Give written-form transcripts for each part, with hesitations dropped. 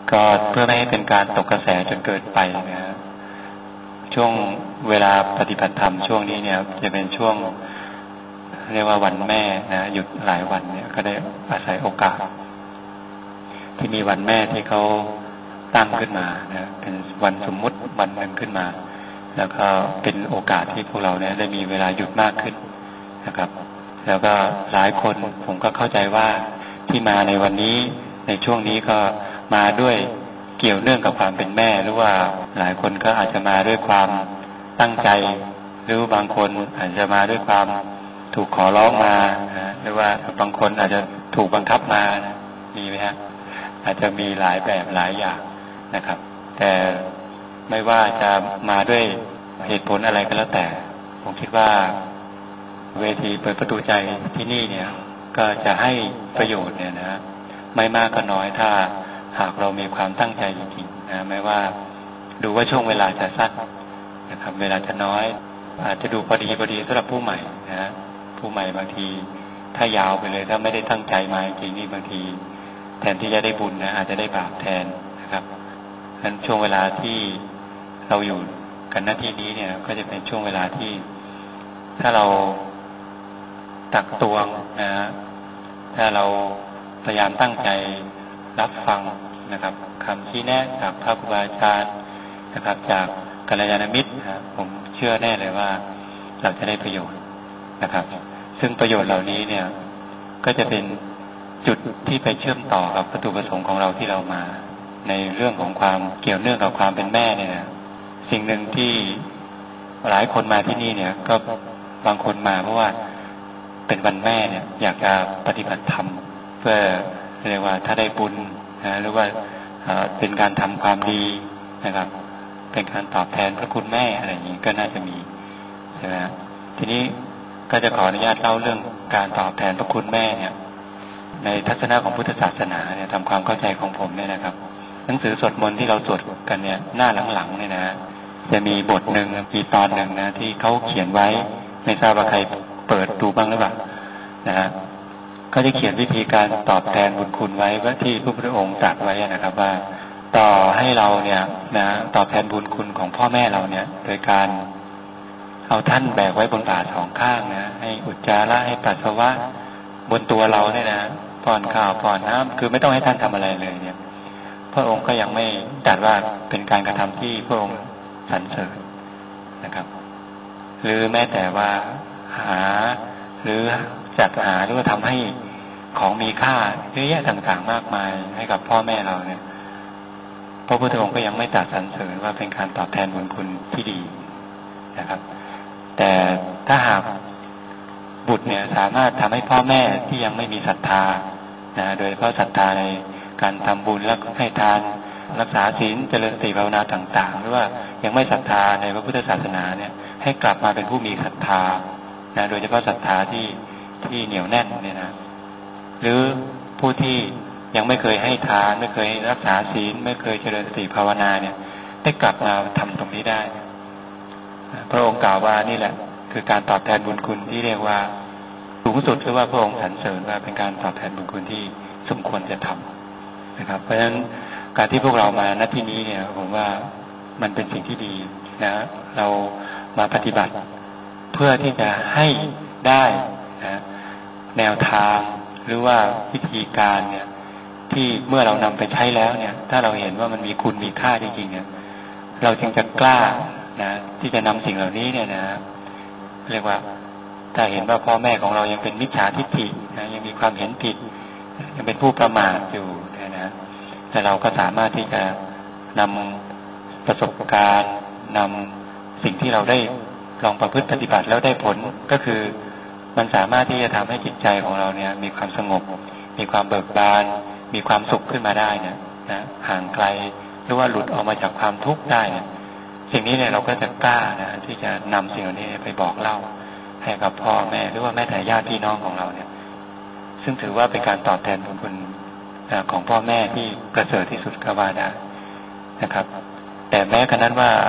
ก็เพื่อไม่ให้เป็นการตกกระแสจนเกินไปนะช่วงเวลาปฏิบัติธรรมช่วงนี้เนี่ยจะเป็นช่วงเรียกว่าวันแม่นะหยุดหลายวันเนี่ยก็ได้อาศัยโอกาสที่มีวันแม่ที่เขาตั้งขึ้นมานะเป็นวันสมมุติวันหนึ่งขึ้นมาแล้วก็เป็นโอกาสที่พวกเราเนี่ยได้มีเวลาหยุดมากขึ้นนะครับแล้วก็หลายคนผมก็เข้าใจว่าที่มาในวันนี้ในช่วงนี้ก็มาด้วยเกี่ยวเนื่องกับความเป็นแม่หรือว่าหลายคนก็อาจจะมาด้วยความตั้งใจหรือบางคนอาจจะมาด้วยความถูกขอร้องมาหรือว่าบางคนอาจจะถูกบังคับมามีไหมฮะอาจจะมีหลายแบบหลายอย่างนะครับแต่ไม่ว่าจะมาด้วยเหตุผลอะไรก็แล้วแต่ผมคิดว่าเวทีเปิดประตูใจที่นี่เนี่ยก็จะให้ประโยชน์เนี่ยนะไม่มากก็น้อยถ้าหากเรามีความตั้งใจจริงๆนะไม่ว่าดูว่าช่วงเวลาจะสั้นนะครับเวลาจะน้อยอาจจะดูพอดีสำหรับผู้ใหม่นะผู้ใหม่บางทีถ้ายาวไปเลยถ้าไม่ได้ตั้งใจมาจริงนี่บางทีแทนที่จะได้บุญนะอาจจะได้บาปแทนนะครับฉะนั้นช่วงเวลาที่เราอยู่กันหน้าที่นี้เนี่ยก็จะเป็นช่วงเวลาที่ถ้าเราตักตวงนะถ้าเราพยายามตั้งใจรับฟังนะครับคำชี้แนะจากพระครูบาอาจารย์นะครับจากกัลยาณมิตรนะผมเชื่อแน่เลยว่าเราจะได้ประโยชน์นะครับซึ่งประโยชน์เหล่านี้เนี่ยก็จะเป็นจุดที่ไปเชื่อมต่อกับวัตถุประสงค์ของเราที่เรามาในเรื่องของความเกี่ยวเนื่องกับความเป็นแม่เนี่ยนะสิ่งหนึ่งที่หลายคนมาที่นี่เนี่ยก็บางคนมาเพราะว่าเป็นวันแม่เนี่ยอยากจะปฏิบัติธรรมเพื่อเรียกว่าถ้าได้บุญนะหรือว่าเป็นการทำความดีนะครับเป็นการตอบแทนพระคุณแม่อะไรอย่างนี้ก็น่าจะมีใช่ไหมทีนี้ก็จะขออนุญาตเล่าเรื่องการตอบแทนพระคุณแม่เนี่ยในทัศนะของพุทธศาสนาเนี่ยทำความเข้าใจของผมเนี่ยนะครับหนังสือสวดมนต์ที่เราสวดกันเนี่ยหน้าหลังๆเนี่ยนะจะมีบทหนึ่งมีตอนหนึ่งนะที่เขาเขียนไว้ไม่ทราบว่าใครเปิดดูบ้างหรือเปล่านะฮะก็จะเขียนวิธีการตอบแทนบุญคุณไว้ว่าที่พระพุทธองค์ตรัสไว้นะครับว่าต่อให้เราเนี่ยนะตอบแทนบุญคุณของพ่อแม่เราเนี่ยโดยการเอาท่านแบกไว้บนบ่าสองข้างนะให้อุจจาระให้ปัสสาวะบนตัวเราเนี่ยนะป้อนข้าวป้อนน้ำคือไม่ต้องให้ท่านทำอะไรเลยเนี่ยพระองค์ก็ยังไม่ตรัสว่าเป็นการกระทำที่พระองค์สรรเสริญนะครับหรือแม้แต่ว่าหาหรือจัดหาหรือว่าทำให้ของมีค่าเยอะแยะต่างๆมากมายให้กับพ่อแม่เราเนี่ยพระพุทธองค์ก็ยังไม่ตรัสสรรเสริญว่าเป็นการตอบแทนบุญคุณที่ดีนะครับแต่ถ้าหากบุตรเนี่ยสามารถทำให้พ่อแม่ที่ยังไม่มีศรัทธานะโดยเฉพาะศรัทธาในการทำบุญและให้ทานรักษาศีลเจริญสติภาวนาต่างๆหรือว่ายังไม่ศรัทธาในพระพุทธศาสนาเนี่ยให้กลับมาเป็นผู้มีศรัทธานะโดยเฉพาะศรัทธาที่เหนียวแน่นเนี่ยนะหรือผู้ที่ยังไม่เคยให้ทานไม่เคยรักษาศีลไม่เคยเจริญสติภาวนาเนี่ยได้กลับมาทำตรงนี้ได้พระองค์กล่าวว่านี่แหละคือการตอบแทนบุญคุณที่เรียกว่าสูงสุดหรือว่าพระองค์สรรเสริญว่าเป็นการตอบแทนบุญคุณที่สมควรจะทำนะครับเพราะฉะนั้นการที่พวกเรามาณที่นี้เนี่ยผมว่ามันเป็นสิ่งที่ดีนะเรามาปฏิบัติเพื่อที่จะให้ได้นะแนวทางหรือว่าวิธีการเนี่ยที่เมื่อเรานำไปใช้แล้วเนี่ยถ้าเราเห็นว่ามันมีคุณมีค่าจริงๆเนี่ยเราจึงจะกล้านะที่จะนำสิ่งเหล่านี้เนี่ยนะเรียกว่าถ้าเห็นว่าพ่อแม่ของเรายังเป็นมิจฉาทิฏฐินะยังมีความเห็นผิดยังเป็นผู้ประมาทอยู่นะแต่เราก็สามารถที่จะนำประสบการณ์นำสิ่งที่เราได้ลองประพฤติปฏิบัติแล้วได้ผลก็คือมันสามารถที่จะทำให้จิตใจของเราเนี่ยมีความสงบมีความเบิกบานมีความสุขขึ้นมาได้เนี่ยนะห่างไกลหรือว่าหลุดออกมาจากความทุกข์ได้เนี่ยสิ่งนี้เนี่ยเราก็จะกล้านะที่จะนำสิ่งเหล่านี้ไปบอกเล่าให้กับพ่อแม่หรือว่าแม้แต่ญาติพี่น้องของเราเนี่ยซึ่งถือว่าเป็นการตอบแทนบุญคุณของพ่อแม่ที่ประเสริฐที่สุดก็ว่าได้นะครับแต่แม้กระนั้นว่า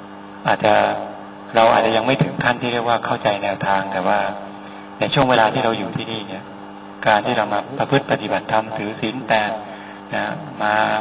เราอาจจะยังไม่ถึงขั้นที่เรียกว่าเข้าใจแนวทางแต่ว่าในช่วงเวลาที่เราอยู่ที่นี่เนี่ยการที่เรามาประพฤติปฏิบัติธรรมถือศีลแปดนะมา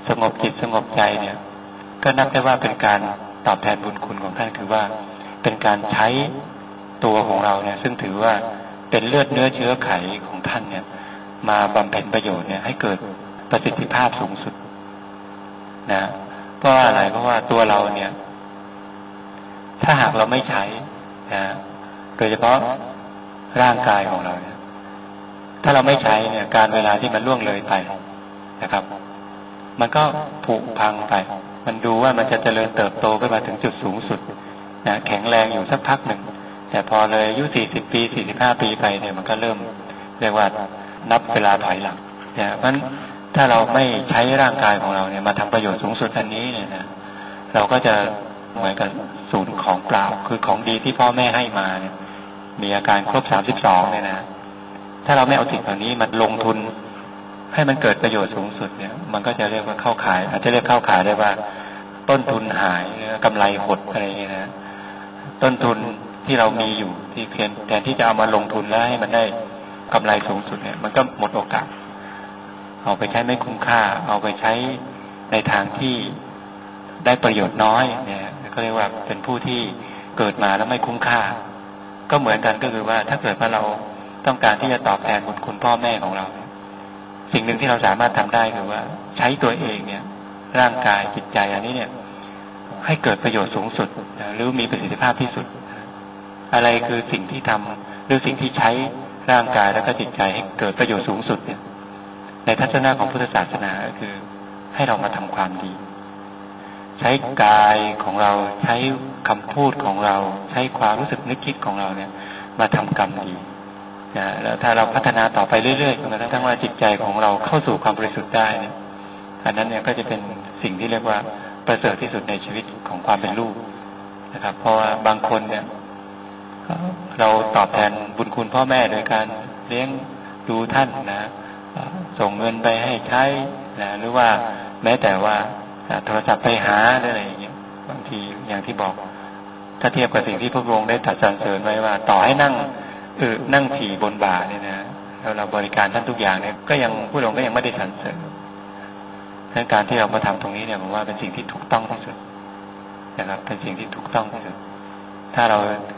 สงบจิตสงบใจเนี่ยก็นับได้ว่าเป็นการตอบแทนบุญคุณของท่านคือว่าเป็นการใช้ตัวของเราเนี่ยซึ่งถือว่าเป็นเลือดเนื้อเชื้อไขของท่านเนี่ยมาบำเพ็ญประโยชน์เนี่ยให้เกิดประสิทธิภาพสูงสุดนะเพราะอะไรเพราะว่าตัวเราเนี่ยถ้าหากเราไม่ใช้นะโดยเฉพาะร่างกายของเราเนี่ยถ้าเราไม่ใช้เนี่ยการเวลาที่มันล่วงเลยไปนะครับมันก็ผุพังไปมันดูว่ามันจะเจริญเติบโตขึ้นมาถึงจุดสูงสุดนะแข็งแรงอยู่สักพักหนึ่งแต่พอเลยอายุ40 ปี45 ปีไปเนี่ยมันก็เริ่มเรียกว่านับเวลาถอยหลังนะเพราะฉะนั้นถ้าเราไม่ใช้ร่างกายของเราเนี่ยมาทำประโยชน์สูงสุดอันนี้เนี่ยนะเราก็จะเหมือนกับสูญของเปล่าคือของดีที่พ่อแม่ให้มาเนี่ยมีอาการครบ32เนี่ยนะถ้าเราไม่เอาสิ่งเหล่านี้มาลงทุนให้มันเกิดประโยชน์สูงสุดเนี่ยมันก็จะเรียกว่าเข้าขายอาจจะเรียกเข้าขายได้ว่าต้นทุนหายกำไรหดอะไรอย่างเงี้ยนะต้นทุนที่เรามีอยู่ที่แทนที่จะเอามาลงทุนแล้วให้มันได้กำไรสูงสุดเนี่ยมันก็หมดโอกาสเอาไปใช้ไม่คุ้มค่าเอาไปใช้ในทางที่ได้ประโยชน์น้อยเนี่ยก็เรียกว่าเป็นผู้ที่เกิดมาแล้วไม่คุ้มค่าก็เหมือนกันก็คือว่าถ้าเกิดว่าเราต้องการที่จะตอบแทนบุญคุณพ่อแม่ของเราสิ่งหนึ่งที่เราสามารถทำได้คือว่าใช้ตัวเองเนี่ยร่างกายจิตใจอันนี้เนี่ยให้เกิดประโยชน์สูงสุดหรือมีประสิทธิภาพที่สุดอะไรคือสิ่งที่ทำหรือสิ่งที่ใช้ร่างกายแล้วก็จิตใจให้เกิดประโยชน์สูงสุดเนี่ยในทัศนะของพุทธศาสนาก็คือให้เรามาทำความดีใช้กายของเราใช้คำพูดของเราใช้ความรู้สึกนึกคิดของเราเนี่ยมาทำกรรมดีนะแล้วถ้าเราพัฒนาต่อไปเรื่อยๆจนกระทั่งว่าจิตใจของเราเข้าสู่ความบริสุทธิ์ได้เนี่ยอันนั้นเนี่ยก็จะเป็นสิ่งที่เรียกว่าประเสริฐที่สุดในชีวิตของความเป็นลูกนะครับเพราะว่าบางคนเนี่ยเราตอบแทนบุญคุณพ่อแม่โดยการเลี้ยงดูท่านนะส่งเงินไปให้ใช้นะหรือว่าแม้แต่ว่าโทรศัพท์ไปหาอะไรอย่างเงี้ยบางทีอย่างที่บอกถ้าเทียบกับสิ่งที่พระองค์ได้ตรัสสรรเสริญไว้ว่าต่อให้นั่งฉี่บนบ่าเนี่ยนะแล้วเราบริการท่านทุกอย่างเนี่ยก็ยังผู้องค์ก็ยังไม่ได้สรรเสริญดังนั้นการที่เรามาทำตรงนี้เนี่ยผมว่าเป็นสิ่งที่ถูกต้องที่สุดนะครับเป็นสิ่งที่ถูกต้องที่สุดถ้าเรา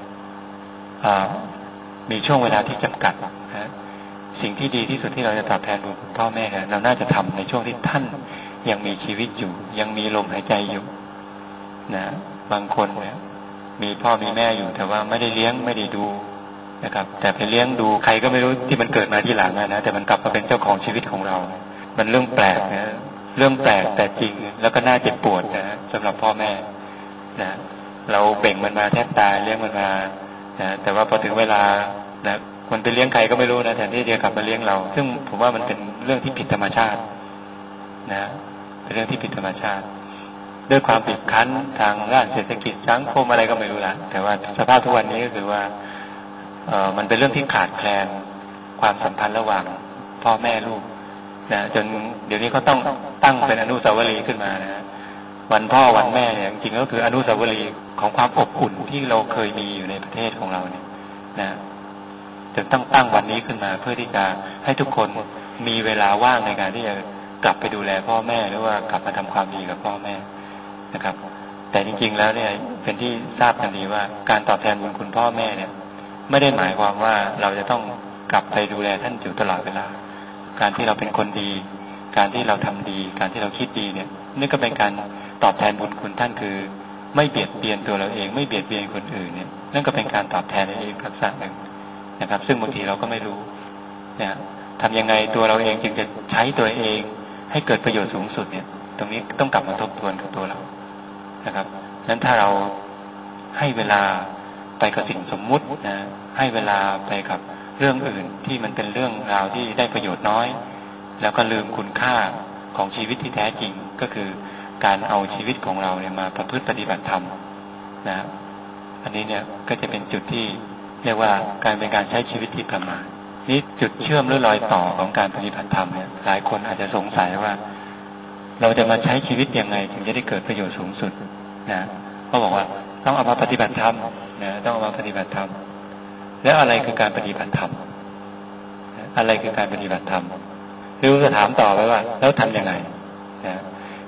มีช่วงเวลาที่จำกัดนะสิ่งที่ดีที่สุดที่เราจะตอบแทนบุญคุณพ่อแม่เนี่ยเราน่าจะทำในช่วงที่ท่านยังมีชีวิตอยู่ยังมีลมหายใจอยู่นะบางคนเนี่ยมีพ่อมีแม่อยู่แต่ว่าไม่ได้เลี้ยงไม่ได้ดูนะครับแต่ไปเลี้ยงดูใครก็ไม่รู้ที่มันเกิดมาที่หลังนะแต่มันกลับมาเป็นเจ้าของชีวิตของเรามันเรื่องแปลกนะเรื่องแปลกแต่จริงแล้วก็น่าเจ็บปวดนะสำหรับพ่อแม่นะเราเบ่งมันมาแทบตายเลี้ยงมันมานะแต่ว่าพอถึงเวลานะมันไปเลี้ยงใครก็ไม่รู้นะแทนที่จะกลับมาเลี้ยงเราซึ่งผมว่ามันเป็นเรื่องที่ผิดธรรมชาตินะเป็นเรื่องที่ผิดธรรมชาติด้วยความบีบคั้นทางด้านเศรษฐกิจสังคมอะไรก็ไม่รู้ละแต่ว่าสภาพทุกวันนี้ก็คือว่ามันเป็นเรื่องที่ขาดแคลนความสัมพันธ์ระหว่างพ่อแม่ลูกนะจนเดี๋ยวนี้เขาต้องตั้งเป็นอนุสาวรีย์ขึ้นมานะวันพ่อวันแม่เนี่ยจริงๆก็คืออนุสาวรีย์ของความอบอุ่นที่เราเคยมีอยู่ในประเทศของเราเนี่ยนะจนต้องตั้งวันนี้ขึ้นมาเพื่อที่จะให้ทุกคนมีเวลาว่างในการที่จะกลับไปดูแลพ่อแม่หรือว่ากลับมาทำความดีกับพ่อแม่นะครับแต่จริงๆแล้วเนี่ยเป็นที่ทราบกันดีว่าการตอบแทนบุญคุณพ่อแม่เนี่ยไม่ได้หมายความว่าเราจะต้องกลับไปดูแลท่านอยู่ตลอดเวลาการที่เราเป็นคนดีการที่เราทำดีการที่เราคิดดีเนี่ยนี่ก็เป็นการตอบแทนบุญคุณท่านคือไม่เบียดเบียนตัวเราเองไม่เบียดเบียนคนอื่นเนี่ยนั่นก็เป็นการตอบแทนในอีกลักษณะหนึ่งนะครับซึ่งบางทีเราก็ไม่รู้นะทำยังไงตัวเราเองจึงจะใช้ตัวเองให้เกิดประโยชน์สูงสุดเนี่ยตรงนี้ต้องกลับมาทบทวนกับตัวเรานะครับนั้นถ้าเราให้เวลาไปกับสิ่งสมมุตินะให้เวลาไปกับเรื่องอื่นที่มันเป็นเรื่องราวที่ได้ประโยชน์น้อยแล้วก็ลืมคุณค่าของชีวิตที่แท้จริงก็คือการเอาชีวิตของเราเนี่ยมาประพฤติปฏิบัติธรรมนะอันนี้เนี่ยก็จะเป็นจุดที่เรียกว่าการเป็นการใช้ชีวิตที่ประมาทนี่จุดเชื่อมหรือรอยต่อของการปฏิบัติธรรมเนี่ยหลายคนอาจจะสงสัยว่าเราจะมาใช้ชีวิตยังไงถึงจะได้เกิดประโยชน์สูงสุดนะเขาบอกว่าต้องเอามาปฏิบัติธรรมนะต้องเอามาปฏิบัติธรรมแล้วอะไรคือการปฏิบัติธรรมอะไรคือการปฏิบัติธรรมหรือจะถามต่อไปว่าแล้วทำยังไงนะ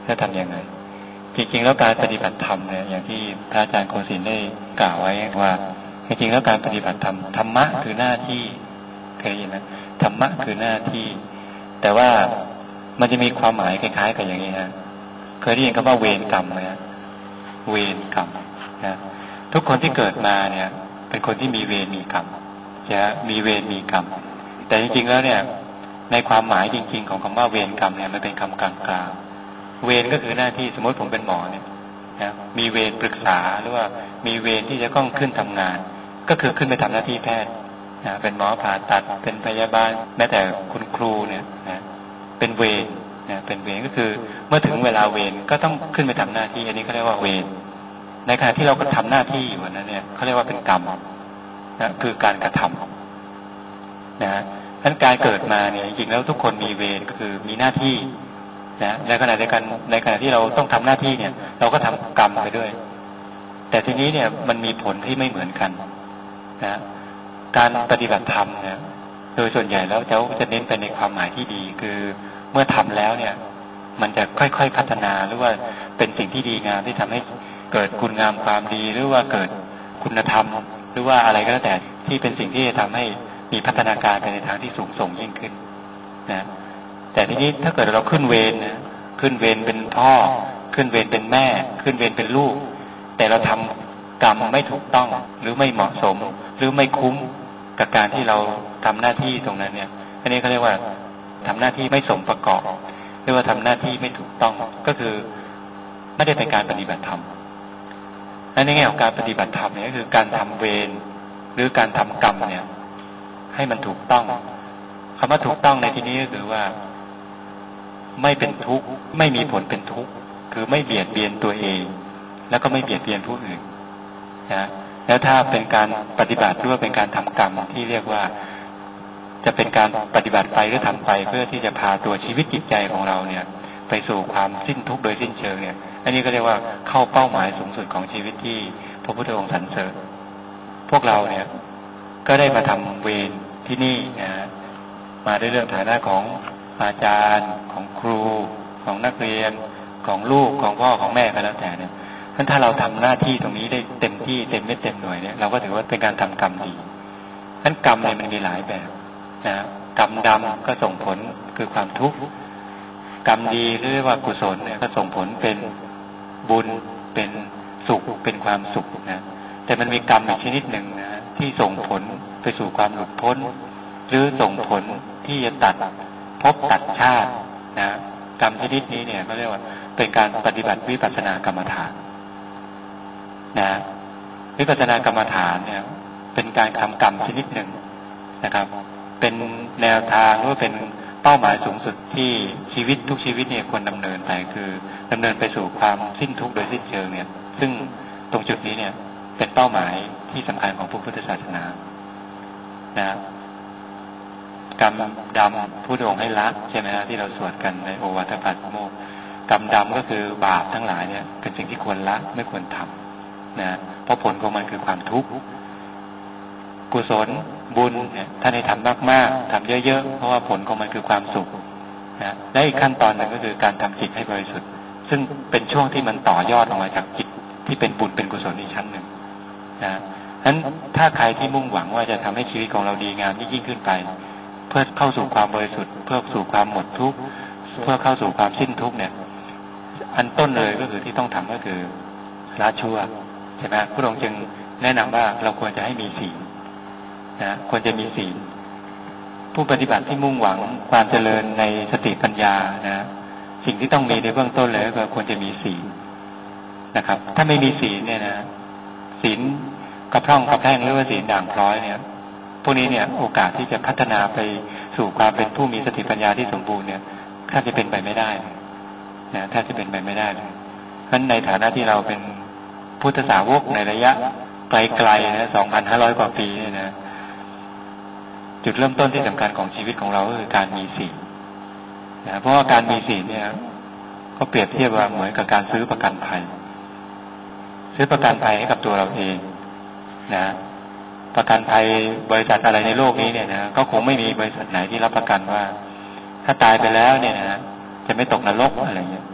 จะทำยังไงจริงๆแล้วการปฏิบัติธรรมเนี่ยอย่างที่พระอาจารย์โกศินทร์ได้กล่าวไว้ว่าจริงๆแล้วการปฏิบัติธรรมธรรมะคือหน้าที่เคยเห็นไหมธรรมะคือหน้าที่แต่ว่ามันจะมีความหมายคล้ายๆกับอย่างนี้ฮะเคยได้ยินคำว่าเวรกรรมไหมฮะเวรกรรมนะทุกคนที่เกิดมาเนี่ยเป็นคนที่มีเวรมีกรรมจะมีเวรมีกรรมแต่จริงๆแล้วเนี่ยในความหมายจริงๆของคำว่าเวรกรรมเนี่ยมันเป็นคำกลางๆเวรก็คือหน้าที่สมมติผมเป็นหมอเนี่ยนะมีเวรปรึกษาหรือว่ามีเวรที่จะต้องขึ้นทำงานก็คือขึ้นไปทำหน้าที่แพทย์นะเป็นหมอผ่าตัดเป็นพยาบาลแม้แต่คุณครูเนี่ยนะเป็นเวรนะเป็นเวรก็คือเมื่อถึงเวลาเวรก็ต้องขึ้นไปทำหน้าที่อันนี้เขาเรียกว่าเวรในขณะที่เราก็ทำหน้าที่อยู่นั้นเนี่ยเขาเรียกว่าเป็นกรรมนะคือการกระทำนะทั้นการเกิดมาเนี่ยจริงๆแล้วทุกคนมีเวรก็คือมีหน้าที่นะในขณะเดียวกันในขณะที่เราต้องทำหน้าที่เนี่ยเราก็ทำกรรมไปด้วยแต่ทีนี้เนี่ยมันมีผลที่ไม่เหมือนกันนะการปฏิบัติธรรมเนี่ยโดยส่วนใหญ่แล้วจะเน้นไปในความหมายที่ดีคือเมื่อทำแล้วเนี่ยมันจะค่อยๆพัฒนาหรือว่าเป็นสิ่งที่ดีงามที่ทำให้เกิดคุณงามความดีหรือว่าเกิดคุณธรรมหรือว่าอะไรก็แล้วแต่ที่เป็นสิ่งที่จะทำให้มีพัฒนาการไปในทางที่สูงส่งยิ่งขึ้นนะแต่ทีนี้ถ้าเกิดเราขึ้นเวรนะขึ้นเวรเป็นพ่อขึ้นเวรเป็นแม่ขึ้นเวรเป็นลูกแต่เราทำกรรมไม่ถูกต้องหรือไม่เหมาะสมหรือไม่คุ้มกับการที่เราทำหน้าที่ตรงนั้นเนี่ยอันนี้เขาเรียกว่าทำหน้าที่ไม่สมประกอบเรียกว่าทำหน้าที่ไม่ถูกต้องก็คือไม่ได้เป็นการปฏิบัติธรรมและในแง่ของการปฏิบัติธรรมเนี่ยก็คือการทำเวรหรือการทำกรรมเนี่ยให้มันถูกต้องคำว่าถูกต้องในที่นี้ก็คือว่าไม่เป็นทุกข์ไม่มีผลเป็นทุกข์คือไม่เบียดเบียนตัวเองแล้วก็ไม่เบียดเบียนผู้อื่นนะแล้วถ้าเป็นการปฏิบัติหรือว่าเป็นการทำกรรมที่เรียกว่าจะเป็นการปฏิบัติไปหรือทำไปเพื่อที่จะพาตัวชีวิตจิตใจของเราเนี่ยไปสู่ความสิ้นทุกข์โดยสิ้นเชิงเนี่ยอันนี้ก็เรียกว่าเข้าเป้าหมายสูงสุดของชีวิตที่พระพุทธองค์สรรเสริญพวกเราเนี่ยก็ได้มาทำเวรที่นี่นะมาด้วยเรื่องฐานะของอาจารย์ของครูของนักเรียนของลูกของพ่อของแม่ก็แล้วแต่เนี่ยถ้าเราทำหน้าที่ตรงนี้ได้เต็มที่เต็มเม็ดเต็มหน่วยเนี่ยเราก็ถือว่าเป็นการทำกรรมดีนั้นกรรมเนี่ยมันมีหลายแบบนะกรรมดำก็ส่งผลคือความทุกข์กรรมดีเรียกว่ากุศลเนี่ยก็ส่งผลเป็นบุญเป็นสุขเป็นความสุขนะแต่มันมีกรรมอีกชนิดหนึ่งนะที่ส่งผลไปสู่ความหลุดพ้นหรือส่งผลที่จะตัดภพตัดชาตินะกรรมชนิดนี้เนี่ยเขาเรียกว่าเป็นการปฏิบัติวิปัสสนากรรมฐานนะวิปัสสนากรรมฐานเนี่ยเป็นการทำกรรมชนิดหนึ่งนะครับเป็นแนวทางหรือเป็นเป้าหมายสูงสุดที่ชีวิตทุกชีวิตเนี่ยควรดำเนินไปคือดำเนินไปสู่ความสิ้นทุกข์โดยสิ้นเชิงเนี่ยซึ่งตรงจุดนี้เนี่ยเป็นเป้าหมายที่สำคัญของพระพุทธศาสนานะกรรมดำพุทธองค์ให้ละใช่ไหมฮะที่เราสวดกันในโอวาทปัสโมกข์กรรมดำก็คือบาปทั้งหลายเนี่ยเป็นสิ่งที่ควรละไม่ควรทำนะเพราะผลของมันคือความทุกข์กุศลบุญเนี่ยถ้าได้ทำมากๆทำเยอะๆเพราะว่าผลของมันคือความสุขนะและอีกขั้นตอนหนึ่งก็คือการทำจิตให้บริสุทธิ์ซึ่งเป็นช่วงที่มันต่อยอดออกมาจากจิตที่เป็นบุญเป็นกุศลอีกชั้นหนึ่งนะฉะนั้นถ้าใครที่มุ่งหวังว่าจะทำให้ชีวิตของเราดีงามยิ่งขึ้นไปเพื่อเข้าสู่ความบริสุทธิ์เพื่อสู่ความหมดทุกข์เพื่อเข้าสู่ความสิ้นทุกข์เนี่ยอันต้นเลยก็คือที่ต้องทำก็คือละชั่วใช่ไหมพระองค์จึงแนะนำว่าเราควรจะให้มีศีลนะควรจะมีศีลผู้ปฏิบัติที่มุ่งหวังความเจริญในสติปัญญานะสิ่งที่ต้องมีในเบื้องต้นเลยก็ควรจะมีศีลนะครับถ้าไม่มีศีลเนี่ยนะศีลกระพร่องกระแพร่งหรือว่าศีลด่างพร้อยเนี่ยพวกนี้เนี่ยโอกาสที่จะพัฒนาไปสู่ความเป็นผู้มีสติปัญญาที่สมบูรณ์เนี่ยแทบจะเป็นไปไม่ได้นะแทบจะเป็นไปไม่ได้เลยเพราะฉะนั้นในฐานะที่เราเป็นพุทธสาวกในระยะไกลๆนะ 2,500 กว่าปีเนี่ยนะจุดเริ่มต้นที่สำคัญของชีวิตของเราก็คือการมีศีลนะเพราะว่าการมีศีลเนี่ยก็เปรียบเทียบว่าเหมือนกับการซื้อประกันภัยซื้อประกันภัยให้กับตัวเราเองนะประกันภัยบริษัทอะไรในโลกนี้เนี่ยนะก็คงไม่มีบริษัทไหนที่รับประกันว่าถ้าตายไปแล้วเนี่ยนะจะไม่ตกนรกอะไรเงี้ย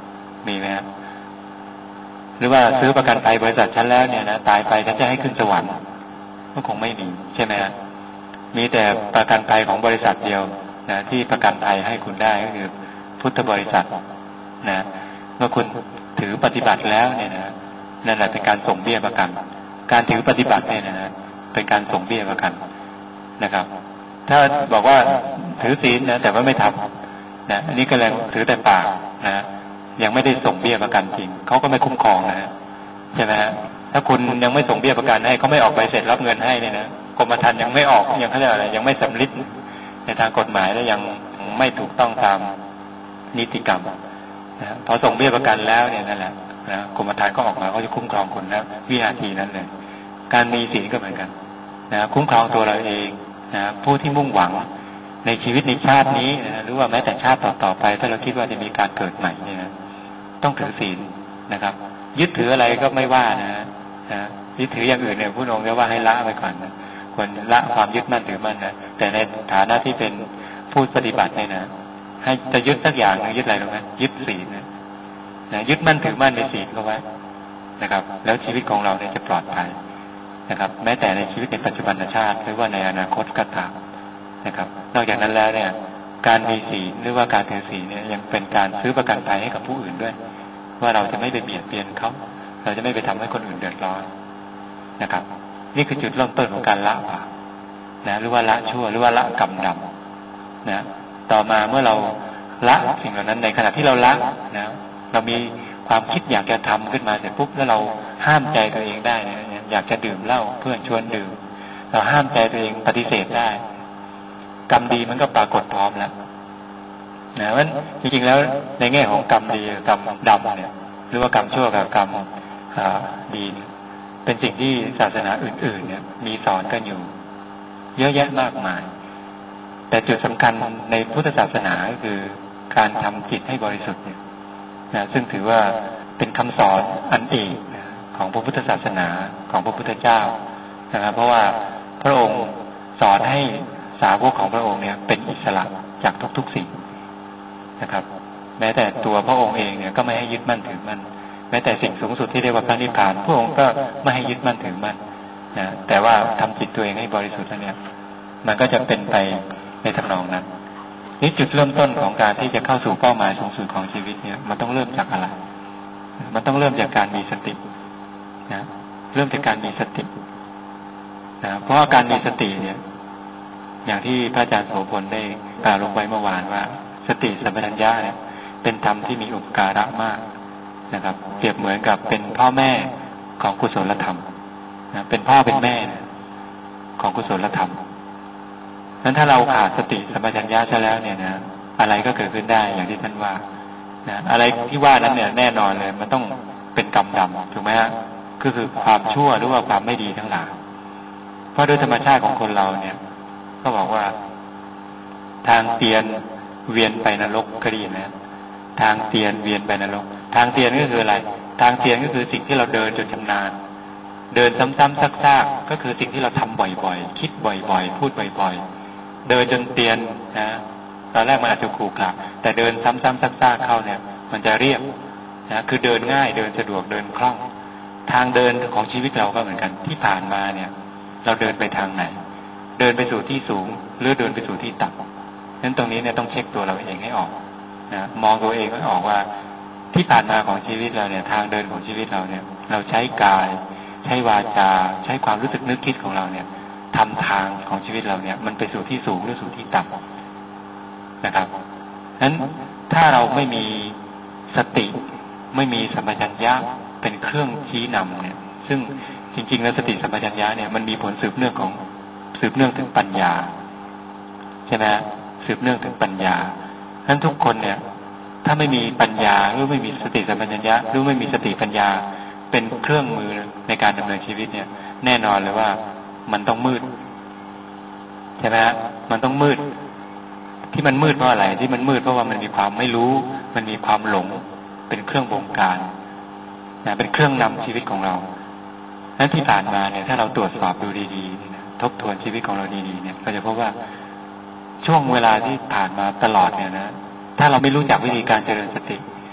มีไหมฮะหรือว่าซื้อประกันภัยบริษัทฉันแล้วเนี่ยนะตายไปฉันจะให้ขึ้นสวรรค์ก็คงไม่มีใช่ไหมฮะมีแต่ประกันภัยของบริษัทเดียวนะที่ประกันภัยให้คุณได้ก็คือพุทธบริษัทนะเมื่อคุณถือปฏิบัติแล้วเนี่ยนะนั่นแหละเป็นการส่งเบี้ยประกันการถือปฏิบัติเนี่ยนะเป็นการส่งเบี้ยประกันนะครับถ้าบอกว่าถือศีลนะแต่ว่าไม่ทำนะอันนี้ก็เลยถือแต่ปากนะยังไม่ได้ส่งเบี้ยประกันจริงเขาก็ไม่คุ้มครองนะใช่ไหมฮะถ้าคุณยังไม่ส่งเบี้ยประกันให้เขาไม่ออกใบเสร็จรับเงินให้เนี่ยนะกรมธรรม์ยังไม่ออกยังเขาเรียกอะไรยังไม่สำลิดในทางกฎหมายและยังไม่ถูกต้องตามนิติกรรมนะพอส่งเบี้ยประกันแล้วเนี่ยนั่นแหละนะกรมธรรม์ก็ออกมาเขาจะคุ้มครองคุณนะวินาทีนั้นเลยการมีศีลก็เหมือนกันนะคุ้มครองตัวเราเองนะผู้ที่มุ่งหวังในชีวิตในชาตินี้นะหรือว่าแม้แต่ชาติต่อๆไปถ้าเราคิดว่าจะมีการเกิดใหม่เนี่ยนะต้องถือศีลนะครับยึดถืออะไรก็ไม่ว่านะยึดถืออย่างอื่นเนี่ยผู้องค์เรียกว่าให้ละไปก่อนนะควรละความยึดมั่นถือมั่นนะแต่ในฐานะที่เป็นผู้ปฏิบัติเนี่ยนะให้จะยึดสักอย่างนึงยึดอะไรรู้ไหมยึดศีลนะยึดมั่นถือมั่นในศีลก็ไว้นะครับแล้วชีวิตของเราเนี่ยจะปลอดภัยนะครับแม้แต่ในชีวิตในปัจจุบันชาติหรือว่าในอนาคตก็ตามนะครับนอกจากนั้นแล้วเนี่ยการมีศีลหรือว่าการถือศีลเนี่ยยังเป็นการซื้อประกันภัยให้กับผู้อื่นด้วยว่าเราจะไม่ไปเบียดเบียนเขาเราจะไม่ไปทำให้คนอื่นเดือดร้อนนะครับนี่คือจุดเริ่มต้นของการละบาปนะหรือว่าละชั่วหรือว่าละกรรมดำนะต่อมาเมื่อเราละสิ่งเหล่านั้นในขณะที่เราละนะเรามีความคิดอยากจะทำขึ้นมาเสร็จปุ๊บแล้วเราห้ามใจตัวเองได้นะอยากจะดื่มเหล้าเพื่อนชวนดื่มเราห้ามใจตัวเองปฏิเสธได้กรรมดีมันก็ปรากฏพร้อมแล้วนะเพราะจริงๆแล้วในแง่ของกรรมดีกรรมดำเนี่ยหรือว่ากรรมชั่วกับกรรมดีเป็นสิ่งที่ศาสนาอื่นๆเนี่ยมีสอนกันอยู่เยอะแยะมากมายแต่จุดสำคัญในพุทธศาสนาก็คือการทำจิตให้บริสุทธิ์เนี่ยนะซึ่งถือว่าเป็นคำสอนอันเอกของพระพุทธศาสนาของพระพุทธเจ้านะครับเพราะว่าพระองค์สอนให้สาวกของพระองค์เนี่ยเป็นอิสระจากทุกๆสิ่งนะครับแม้แต่ตัวพระองค์เองเนี่ยก็ไม่ให้ยึดมั่นถือมั่นแม้แต่สิ่งสูงสุดที่เรียกว่าพระนิพพานพระองค์ก็ไม่ให้ยึดมั่นถือมั่นนะแต่ว่าทำจิตตัวเองให้บริสุทธิ์แล้วเนี่ยมันก็จะเป็นไปในทำนองนั้นนี่จุดเริ่มต้นของการที่จะเข้าสู่เป้าหมายสูงสุดของชีวิตเนี่ยมันต้องเริ่มจากอะไรมันต้องเริ่มจากการมีสตินะเริ่มจากการมีสตินะเพราะว่าการมีสติเนี่ยอย่างที่พระอาจารย์โสพลได้กล่าวลงไว้เมื่อวานว่าสติสัมปชัญญะเนี่ยเป็นธรรมที่มีอุปการะมากนะครับเปรียบเหมือนกับเป็นพ่อแม่ของกุศลธรรมนะเป็นพ่อเป็นแม่ของกุศลธรรมนั้นถ้าเราขาดสติสัมปชัญญะซะแล้วเนี่ยนะอะไรก็เกิดขึ้นได้อย่างที่ท่านว่านะอะไรที่ว่านั้นเนี่ยแน่นอนเลยมันต้องเป็นกรรมดำถูกไหมฮะคือความชั่วหรือว่าความไม่ดีทั้งหลายเพราะโดยธรรมชาติของคนเราเนี่ยก็บอกว่าทางเตียนเวียนไปนรกก็ดีนะทางเตียนเวียนไปนรกทางเตียนก็คืออะไรทางเตียนก็คือสิ่งที่เราเดินจนชำนาญเดินซ้ำๆซากๆก็คือสิ่งที่เราทำบ่อยๆคิดบ่อยๆพูดบ่อยๆเดินจนเตียนนะตอนแรกมันอาจจะขรุขระแต่เดินซ้ำๆซากๆเข้าเนี่ยมันจะเรียบนะคือเดินง่ายเดินสะดวกเดินคล่องทางเดินของชีวิตเราก็เหมือนกันที่ผ่านมาเนี่ยเราเดินไปทางไหนเดินไปสู่ที่สูงหรือเดินไปสู่ที่ต่ำนั้นตรงนี้เนี่ยต้องเช็คตัวเราเองให้ออกนะมองตัวเองให้ออกว่าที่ผ่านมาของชีวิตเราเนี่ยทางเดินของชีวิตเราเนี่ยเราใช้กายใช้วาจาใช้ความรู้สึกนึกคิดของเราเนี่ยทำทางของชีวิตเราเนี่ยมันไปสู่ที่สูงหรือสู่ที่ต่ำนะครับนั้นถ้าเราไม่มีสติไม่มีสัมปชัญญะเป็นเครื่องชี้นำเนี่ยซึ่งจริงๆแล้วสติสัมปชัญญะเนี่ยมันมีผลสืบเนื่องถึงปัญญาใช่ไหมสืบเนื่องถึงปัญญานั้นทุกคนเนี่ยถ้าไม่มีปัญญาหรือไม่มีสติสัมปชัญญะหรือไม่มีสติปัญญาเป็นเครื่องมือในการดำเนินชีวิตเนี่ยแน่นอนเลยว่ามันต้องมืดใช่ไหมมันต้องมืดที่มันมืดเพราะอะไรที่มันมืดเพราะว่ามันมีความไม่รู้มันมีความหลงเป็นเครื่องบงการนะเป็นเครื่องนำชีวิตของเรานั้นที่ผ่านมาเนี่ยถ้าเราตรวจสอบดูดีๆทบทวนชีวิตของเราดีๆเนี่ยเราจะพบว่าช่วงเวลาที่ผ่านมาตลอดเนี่ยนะถ้าเราไม่รู้จักวิธีการเจริญสติ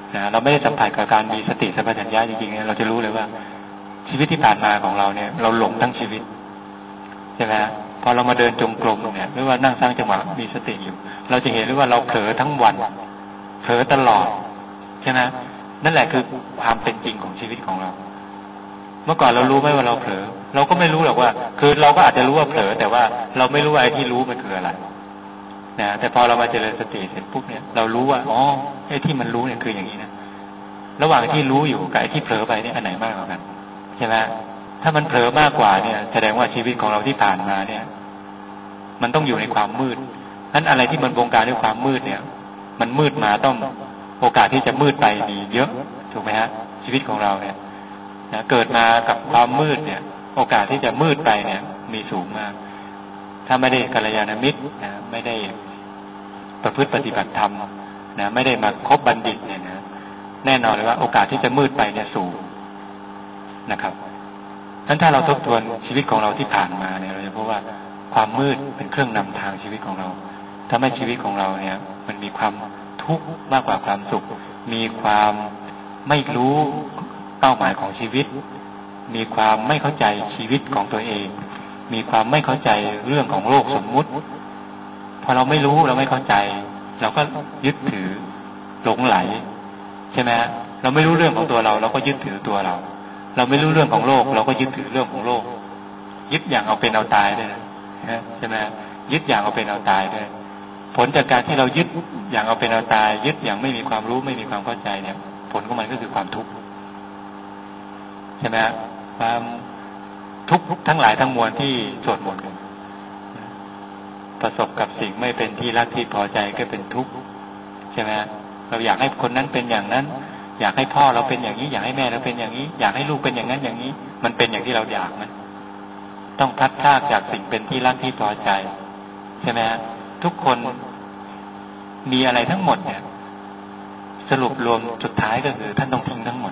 นะเราไม่ได้สัมผัสกับการมีสติสัมปชัญญะจริงๆเนี่ยเราจะรู้เลยว่าชีวิตที่ผ่านมาของเราเนี่ยเราหลงทั้งชีวิตใช่ไหมพอเรามาเดินจงกรมเนี่ยหรือว่านั่งสร้างจังหวะมีสติอยู่เราจะเห็นเลยว่าเราเผลอทั้งวันเผลอตลอดใช่ไหมนั่นแหละคือความเป็นจริงของชีวิตของเราเมื่อก่อนเรารู้ไหมว่าเราเผลอเราก็ไม่รู้หรอกว่าคือเราก็อาจจะรู้ว่าเผลอแต่ว่าเราไม่รู้ว่าไอ้ที่รู้มันคืออะไรนะแต่พอเรามาเจริญสติเสร็จปุ๊บเนี่ยเรารู้ว่าอ๋อไอ้ที่มันรู้เนี่ยคืออย่างนี้นะระหว่างที่รู้อยู่กับไอ้ที่เผลอไปเนี่ยอันไหนมากกว่ากันใช่ไหมถ้ามันเผลอมากกว่าเนี่ยแสดงว่าชีวิตของเราที่ผ่านมาเนี่ยมันต้องอยู่ในความมืดนั้นอะไรที่มันบงการด้วยความมืดเนี่ยมันมืดมาต้องโอกาสที่จะมืดไปมีเยอะถูกไหมฮะชีวิตของเราเนี่ยนะเกิดมากับความมืดเนี่ยโอกาสที่จะมืดไปเนี่ยมีสูงมากถ้าไม่ได้กัลยาณมิตรนะไม่ได้ประพฤติปฏิบัติธรรมนะไม่ได้มาคบบัณฑิตเนี่ยนะแน่นอนเลยว่าโอกาสที่จะมืดไปเนี่ยสูงนะครับงั้นถ้าเราทบทวนชีวิตของเราที่ผ่านมาเนี่ยเราจะพบว่าความมืดเป็นเครื่องนำทางชีวิตของเราทำให้ชีวิตของเราเนี่ยมันมีความทุกข์มากกว่าความสุขมีความไม่รู้เป้าหมายของชีวิตมีความไม่เข้าใจชีวิตของตัวเองมีความไม่เข้าใจเรื่องของโลกสมมุติพอเราไม่รู้เราไม่เข้าใจเราก็ยึดถือหลงไหลใช่ไหมเราไม่รู้เรื่องของตัวเราเราก็ยึดถือตัวเราเราไม่รู้เรื่องของโลกเราก็ยึดถือเรื่องของโลกยึดอย่างเอาเป็นเอาตายด้วยนะใช่ไหมยึดอย่างเอาเป็นเอาตายด้วยผลจากการที่เรายึดอย่างเอาเป็นเอาตายยึดอย่างไม่มีความรู้ไม่มีความเข้าใจเนี่ยผลของมันก็คือความทุกข์ใช่ไหมความทุกข์ทั้งหลายทั้งมวลที่สวดมนต์กันประสบกับสิ่งไม่เป็นที่รักที่พอใจก็เป็นทุกข์ใช่ไหมเราอยากให้คนนั้นเป็นอย่างนั้นอยากให้พ่อเราเป็นอย่างนี้อยากให้แม่เราเป็นอย่างนี้อยากให้ลูกเป็นอย่างนั้นอย่างนี้มันเป็นอย่างที่เราอยากมันต้องพลัดพรากจากสิ่งเป็นที่รักที่พอใจใช่ไหมทุกคนมีอะไรทั้งหมดเนี่ยสรุปรวมสุดท้ายก็คือท่านต้องทิ้งทั้งหมด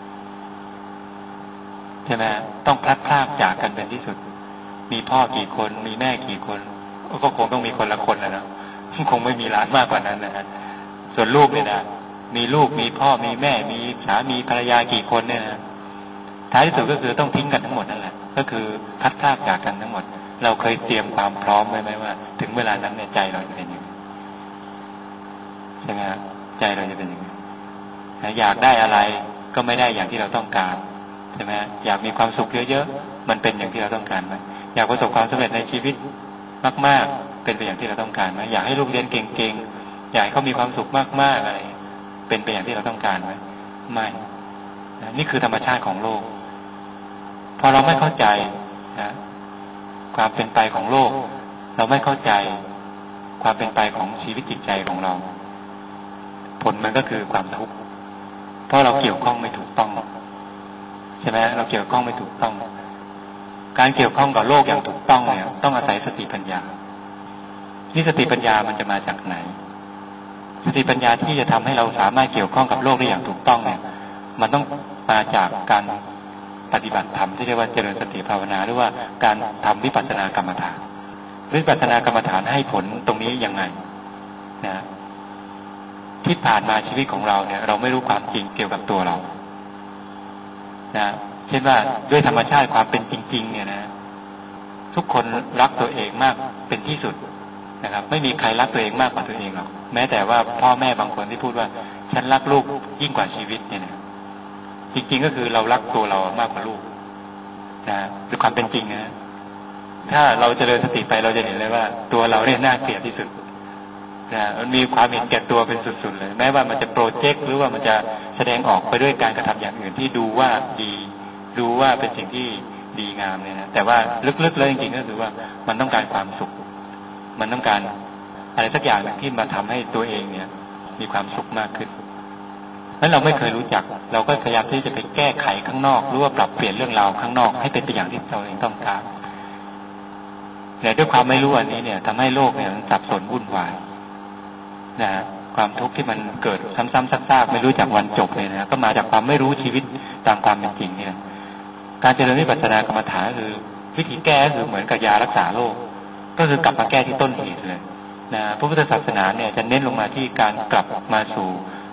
ใช่ไหมต้องพลัดพรากจากกันเป็นที่สุดมีพ่อกี่คนมีแม่กี่คนก็คงต้องมีคนละคนแล้วนะคงไม่มีล้านมากกว่านั้นนะฮะส่วนลูกเนี่ยนะมีลูกมีพ่อมีแม่มีสามีภรรยากี่คนเนี่ยนะท้ายที่สุดก็คือต้องทิ้งกันทั้งหมดนั่นแหละก็คือพลัดพรากจากกันทั้งหมดเราเคยเตรียมความพร้อมไว้ไหมว่าถึงเวลานั้นเนี่ยใจเราจะเป็นยังไงใช่ไหมใจเราจะเป็นยังไงอยากได้อะไรก็ไม่ได้อย่างที่เราต้องการใช่ไหมอยากมีความสุขเยอะๆมันเป็นอย่างที่เราต้องการไหมอยากประสบความสำเร็จในชีวิตมากๆเป็นไปอย่างที่เราต้องการไหมอยากให้ลูกเรียนเก่งๆอยากให้เขามีความสุขมากๆอะไรเป็นไปอย่างที่เราต้องการไหมไม่นี่คือธรรมชาติของโลกพอเราไม่เข้าใจนะความเป็นไปของโลกเราไม่เข้าใจความเป็นไปของชีวิตจิตใจของเราผลมันก็คือความทุกข์เพราะเราเกี่ยวข้องไม่ถูกต้องใช่ไหมเราเกี่ยวข้องไม่ถูกต้องการเกี่ยวข้องกับโลกอย่างถูกต้องเนี่ยต้องอาศัยสติปัญญานี่สติปัญญามันจะมาจากไหนสติปัญญาที่จะทำให้เราสามารถเกี่ยวข้องกับโลกได้อย่างถูกต้องเนี่ยมันต้องมาจากการปฏิบัติธรรมที่เรียกว่าเจริญสติภาวนาหรือว่าการทำวิปัสสนากรรมฐานวิปัสสนากรรมฐานให้ผลตรงนี้ยังไงนะที่ผ่านมาชีวิตของเราเนี่ยเราไม่รู้ความจริงเกี่ยวกับตัวเรานะเช่นว่าด้วยธรรมชาติความเป็นจริงๆเนี่ยนะทุกคนรักตัวเองมากเป็นที่สุดนะครับไม่มีใครรักตัวเองมากกว่าตัวเองหรอกแม้แต่ว่าพ่อแม่บางคนที่พูดว่าฉันรักลูกยิ่งกว่าชีวิตเนี่ยนะจริงๆก็คือเรารักตัวเรามากกว่าลูกนะด้วยความเป็นจริงนะถ้าเราเจริญสติไปเราจะเห็นเลยว่าตัวเราเนี่ยน่าเกลียดที่สุดนะมันมีความเห็นแก่ตัวเป็นสุดๆเลยแม้ว่ามันจะโปรเจกต์หรือว่ามันจะแสดงออกไปด้วยการกระทำอย่างอื่นที่ดูว่าดีดูว่าเป็นสิ่งที่ดีงามเนี่ยนะแต่ว่าลึกๆแล้วจริงๆก็คือว่ามันต้องการความสุขมันต้องการอะไรสักอย่างที่มาทำให้ตัวเองเนี่ยมีความสุขมากขึ้นนั้นเราไม่เคยรู้จักเราก็พยายามที่จะไปแก้ไขข้างนอกหรือว่าปรับเปลี่ยนเรื่องราวข้างนอกให้เป็นไปอย่างที่เราเองต้องการแต่ด้วยความไม่รู้อันนี้เนี่ยทำให้โลกเนี่ยมันสับสนวุ่นวายนะความทุกข์ที่มันเกิดซ้ำๆซากๆไม่รู้จักวันจบเลยนะก็มาจากความไม่รู้ชีวิตตามความเป็นจริงเนี่ยการเจริญวิปัสสนากรรมฐานคือวิธีแก้คือเหมือนกับยารักษาโรคก็คือกลับมาแก้ที่ต้นเหตุเลยนะพระพุทธศาสนาเนี่ยจะเน้นลงมาที่การกลับมาสู่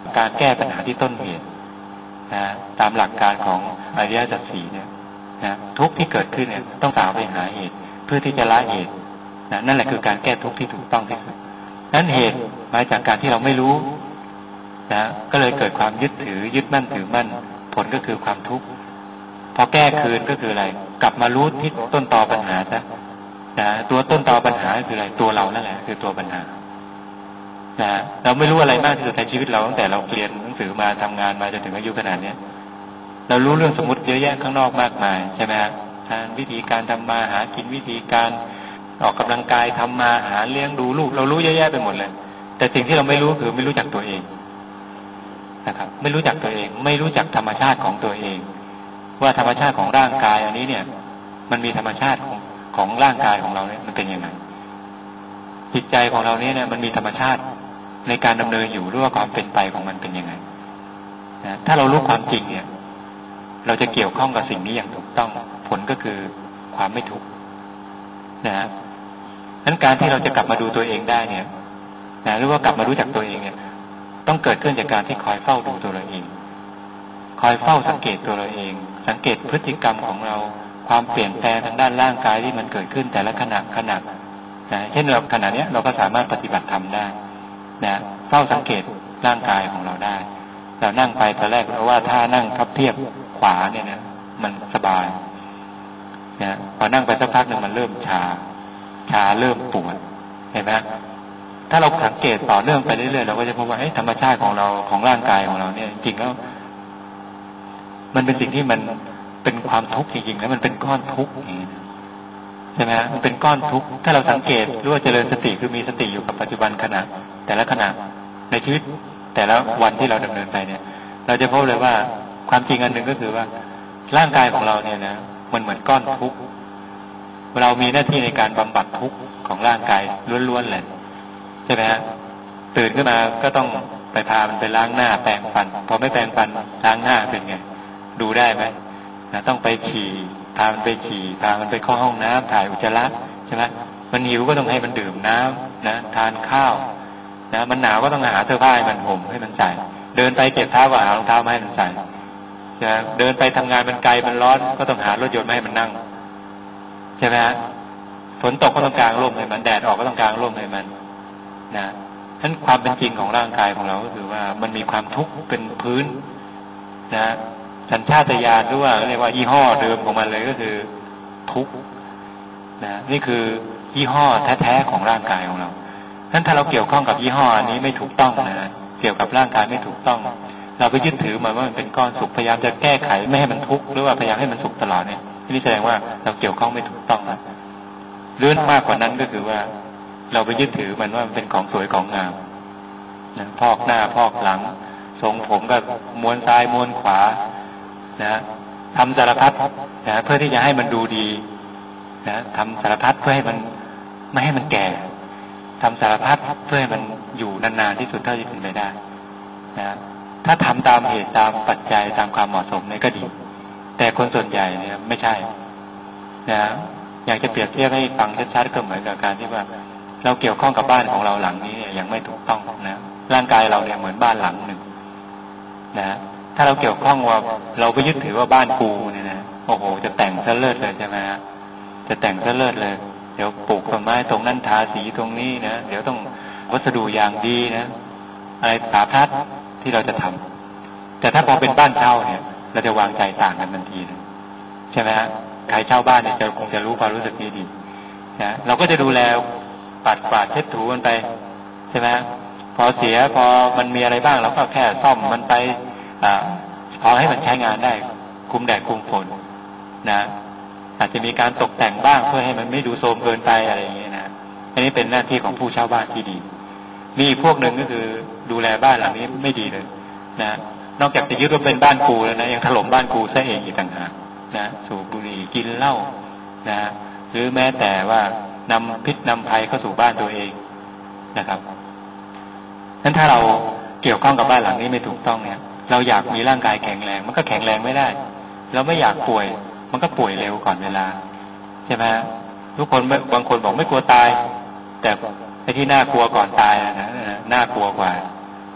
การแก้ปัญหาที่ต้นเหตุนะตามหลักการของอริยสัจสี่เนี่ยนะทุกข์ที่เกิดขึ้นเนี่ยต้องสาวไปหาเหตุเพื่อที่จะละเหตุนะนั่นแหละคือการแก้ทุกข์ที่ถูกต้องที่สุดนั้นเหตุมาจากการที่เราไม่รู้นะก็เลยเกิดความยึดถือยึดมั่นถือมั่นผลก็คือความทุกข์พอแก้คืนก็คืออะไรกลับมารู้ที่ต้นตอปัญหาซะนะตัวต้นตอปัญหาคืออะไรตัวเรานั่นแหละคือตัวปัญหานะเราไม่รู้อะไรมากที่สุดในชีวิตเราตั้งแต่เราเรียนหนังสือมาทำงานมาจนถึงอายุขนาดนี้เรารู้เรื่องสมมติเยอะแยะข้างนอกมากมายใช่ไหมฮะวิธีการทำมาหากินวิธีการออกกำลังกายทำมาหาเลี้ยงดูลูกเรารู้เยอะแยะไปหมดเลยแต่สิ่งที่เราไม่รู้คือไม่รู้จักตัวเองนะครับไม่รู้จักตัวเองไม่รู้จักธรรมชาติของตัวเองว่าธรรมชาติของร่างกายอันนี้เนี่ยมันมีธรรมชาติของร่างกายของเราเนี่ยมันเป็นยังไงจิตใจของเราเนี่ยมันมีธรรมชาติในการดำเนินอยู่หรือว่าความเป็นไปของมันเป็นยังไงนะถ้าเรารู้ความจริงเนี่ยเราจะเกี่ยวข้องกับสิ่งนี้อย่างถูกต้องผลก็คือความไม่ทุกข์นะฮะนั้นการที่เราจะกลับมาดูตัวเองได้เนี่ยนะหรือว่ากลับมารู้จักตัวเองเนี่ยต้องเกิดขึ้นจากการที่คอยเฝ้าดูตัวเราเองคอยเฝ้าสังเกตตัวเราเองสังเกตพฤติกรรมของเราความเปลี่ยนแปลงทางด้านร่างกายที่มันเกิดขึ้นแต่ละขณะนะเช่นเราขณะนี้เราก็สามารถปฏิบัติธรรมได้นะเฝ้าสังเกตร่างกายของเราได้เรานั่งไปตอนแรกเราว่าถ้านั่งพับเพียบขวาเนี่ยนะมันสบายนะพอนั่งไปสักพักหนึ่งมันเริ่มชาเริ่มปวดเห็นไหมถ้าเราสังเกตต่อเนื่องไปเรื่อยๆเราก็จะพบว่าธรรมชาติของเราของร่างกายของเราเนี่ยจริงๆแล้วมันเป็นสิ่งที่มันเป็นความทุกข์จริงๆแล้วมันเป็นก้อนทุกข์ใช่ไหมมันเป็นก้อนทุกข์ถ้าเราสังเกตหรือว่าเจริญสติคือมีสติอยู่กับปัจจุบันขณะแต่ละขณะในชีวิตแต่ละวันที่เราดำเนินไปเนี่ยเราจะพบเลยว่าความจริงอันหนึ่งก็คือว่าร่างกายของเราเนี่ยนะมันเหมือนก้อนทุกข์เรามีหน้าที่ในการบำบัดทุกข์ของร่างกายล้วนๆเลยใช่ไหมฮะตื่นขึ้นมาก็ต้องไปพามันไปล้างหน้าแปรงฟันพอไม่แปรงฟันล้างหน้าเป็นไงดูได้ไหมนะต้องไปฉี่พามันไปฉี่พามันไปเข้าห้องน้ำถ่ายอุจจาระใช่ไหมมันหิวก็ต้องให้มันดื่มน้ำนะทานข้าวนะมันหนาวก็ต้องหาเสื้อผ้าให้มันห่มให้มันใส่เดินไปเก็บเท้าก็หารองเท้ามาให้มันใส่จะเดินไปทำงานมันไกลมันร้อนก็ต้องหารถยนต์มาให้มันนั่งใช่ไหมฮะฝนตกก็ต้องกางร่มให้มันแดดออกก็ต้องกางร่มให้มันนะฉะนั้นความเป็นจริงของร่างกายของเราก็คือว่ามันมีความทุกข์เป็นพื้นนะสัญชาตญาณหรือว่าเรียกว่ายี่ห้อเดิมของมันเลยก็คือทุกข์นะนี่คือยี่ห้อแท้ๆของร่างกายของเราฉะนั้นถ้าเราเกี่ยวข้องกับยี่ห้ออันนี้ไม่ถูกต้องนะเกี่ยวกับร่างกายไม่ถูกต้องเราไปยึดถือมันว่ามันเป็นก้อนสุขพยายามจะแก้ไขไม่ให้มันทุกข์หรือว่าพยายามให้มันสุขตลอดเนี่ยนี่แสดงว่าเราเกี่ยวข้องไม่ถูกต้องนะเรื่องมากกว่านั้นก็คือว่าเราไปยึดถือมันว่ามันเป็นของสวยของงามนะพอกหน้าพอกหลังทรงผมก็ม้วนซ้ายม้วนขวานะทำสารพัดนะเพื่อที่จะให้มันดูดีนะทำสารพัดเพื่อให้มันไม่ให้มันแก่ทำสารพัดเพื่อให้มันอยู่นานๆที่สุดเท่าที่เป็นไปได้นะถ้าทำตามเหตุตามปัจจัยตามความเหมาะสมนี่ก็ดีแต่คนส่วนใหญ่เนี่ยไม่ใช่นะอยากจะเปรียบเทียบให้ฟังชัดๆก็เหมือนกับการที่ว่าเราเกี่ยวข้องกับบ้านของเราหลังนี้ยังไม่ถูกต้องนะร่างกายเราเนี่ยเหมือนบ้านหลังหนึ่งนะถ้าเราเกี่ยวข้องว่าเราไปยึดถือว่าบ้านกูเนี่ยนะโอ้โหจะแต่งซะเลิศเลยใช่ไหมฮะจะแต่งซะเลิศเลยเดี๋ยวปลูกต้นไม้ตรงนั้นทาสีตรงนี้นะเดี๋ยวต้องวัสดุอย่างดีนะอะไรสารพัดที่เราจะทำแต่ถ้าพอเป็นบ้านเช่าเนี่ยเราจะวางใจต่างกันทันทีนะใช่ไหมฮะใครเช่าบ้านเนี่ยจะคงจะรู้ความรู้สึกนี้ดีนะเราก็จะดูแลปัดกวาดเช็ดถูมันไปใช่ไหมพอเสียพอมันมีอะไรบ้างเราก็แค่ซ่อมมันไปพอให้มันใช้งานได้คุมแดดคุมฝนนะอาจจะมีการตกแต่งบ้างเพื่อให้มันไม่ดูโทรมเกินไปอะไรอย่างเงี้ยนะอันนี้เป็นหน้าที่ของผู้เช่าบ้านที่ดีมีอีกพวกหนึ่งก็คือดูแลบ้านหลังนี้ไม่ดีเลยนะนอกจากจะยึดว่าเป็นบ้านกูแล้วนะยังถล่มบ้านกูซะเองอีกต่างหากนะสูบบุหรี่กินเหล้านะหรือแม้แต่ว่านำพิษนำภัยเข้าสู่บ้านตัวเองนะครับนั้นถ้าเราเกี่ยวข้องกับบ้านหลังนี้ไม่ถูกต้องเนี่ยเราอยากมีร่างกายแข็งแรงมันก็แข็งแรงไม่ได้เราไม่อยากป่วยมันก็ป่วยเร็วก่อนเวลาใช่ไหมทุกคนบางคนบอกไม่กลัวตายแต่ไอ้ที่น่ากลัวก่อนตายนะน่ากลัวกว่า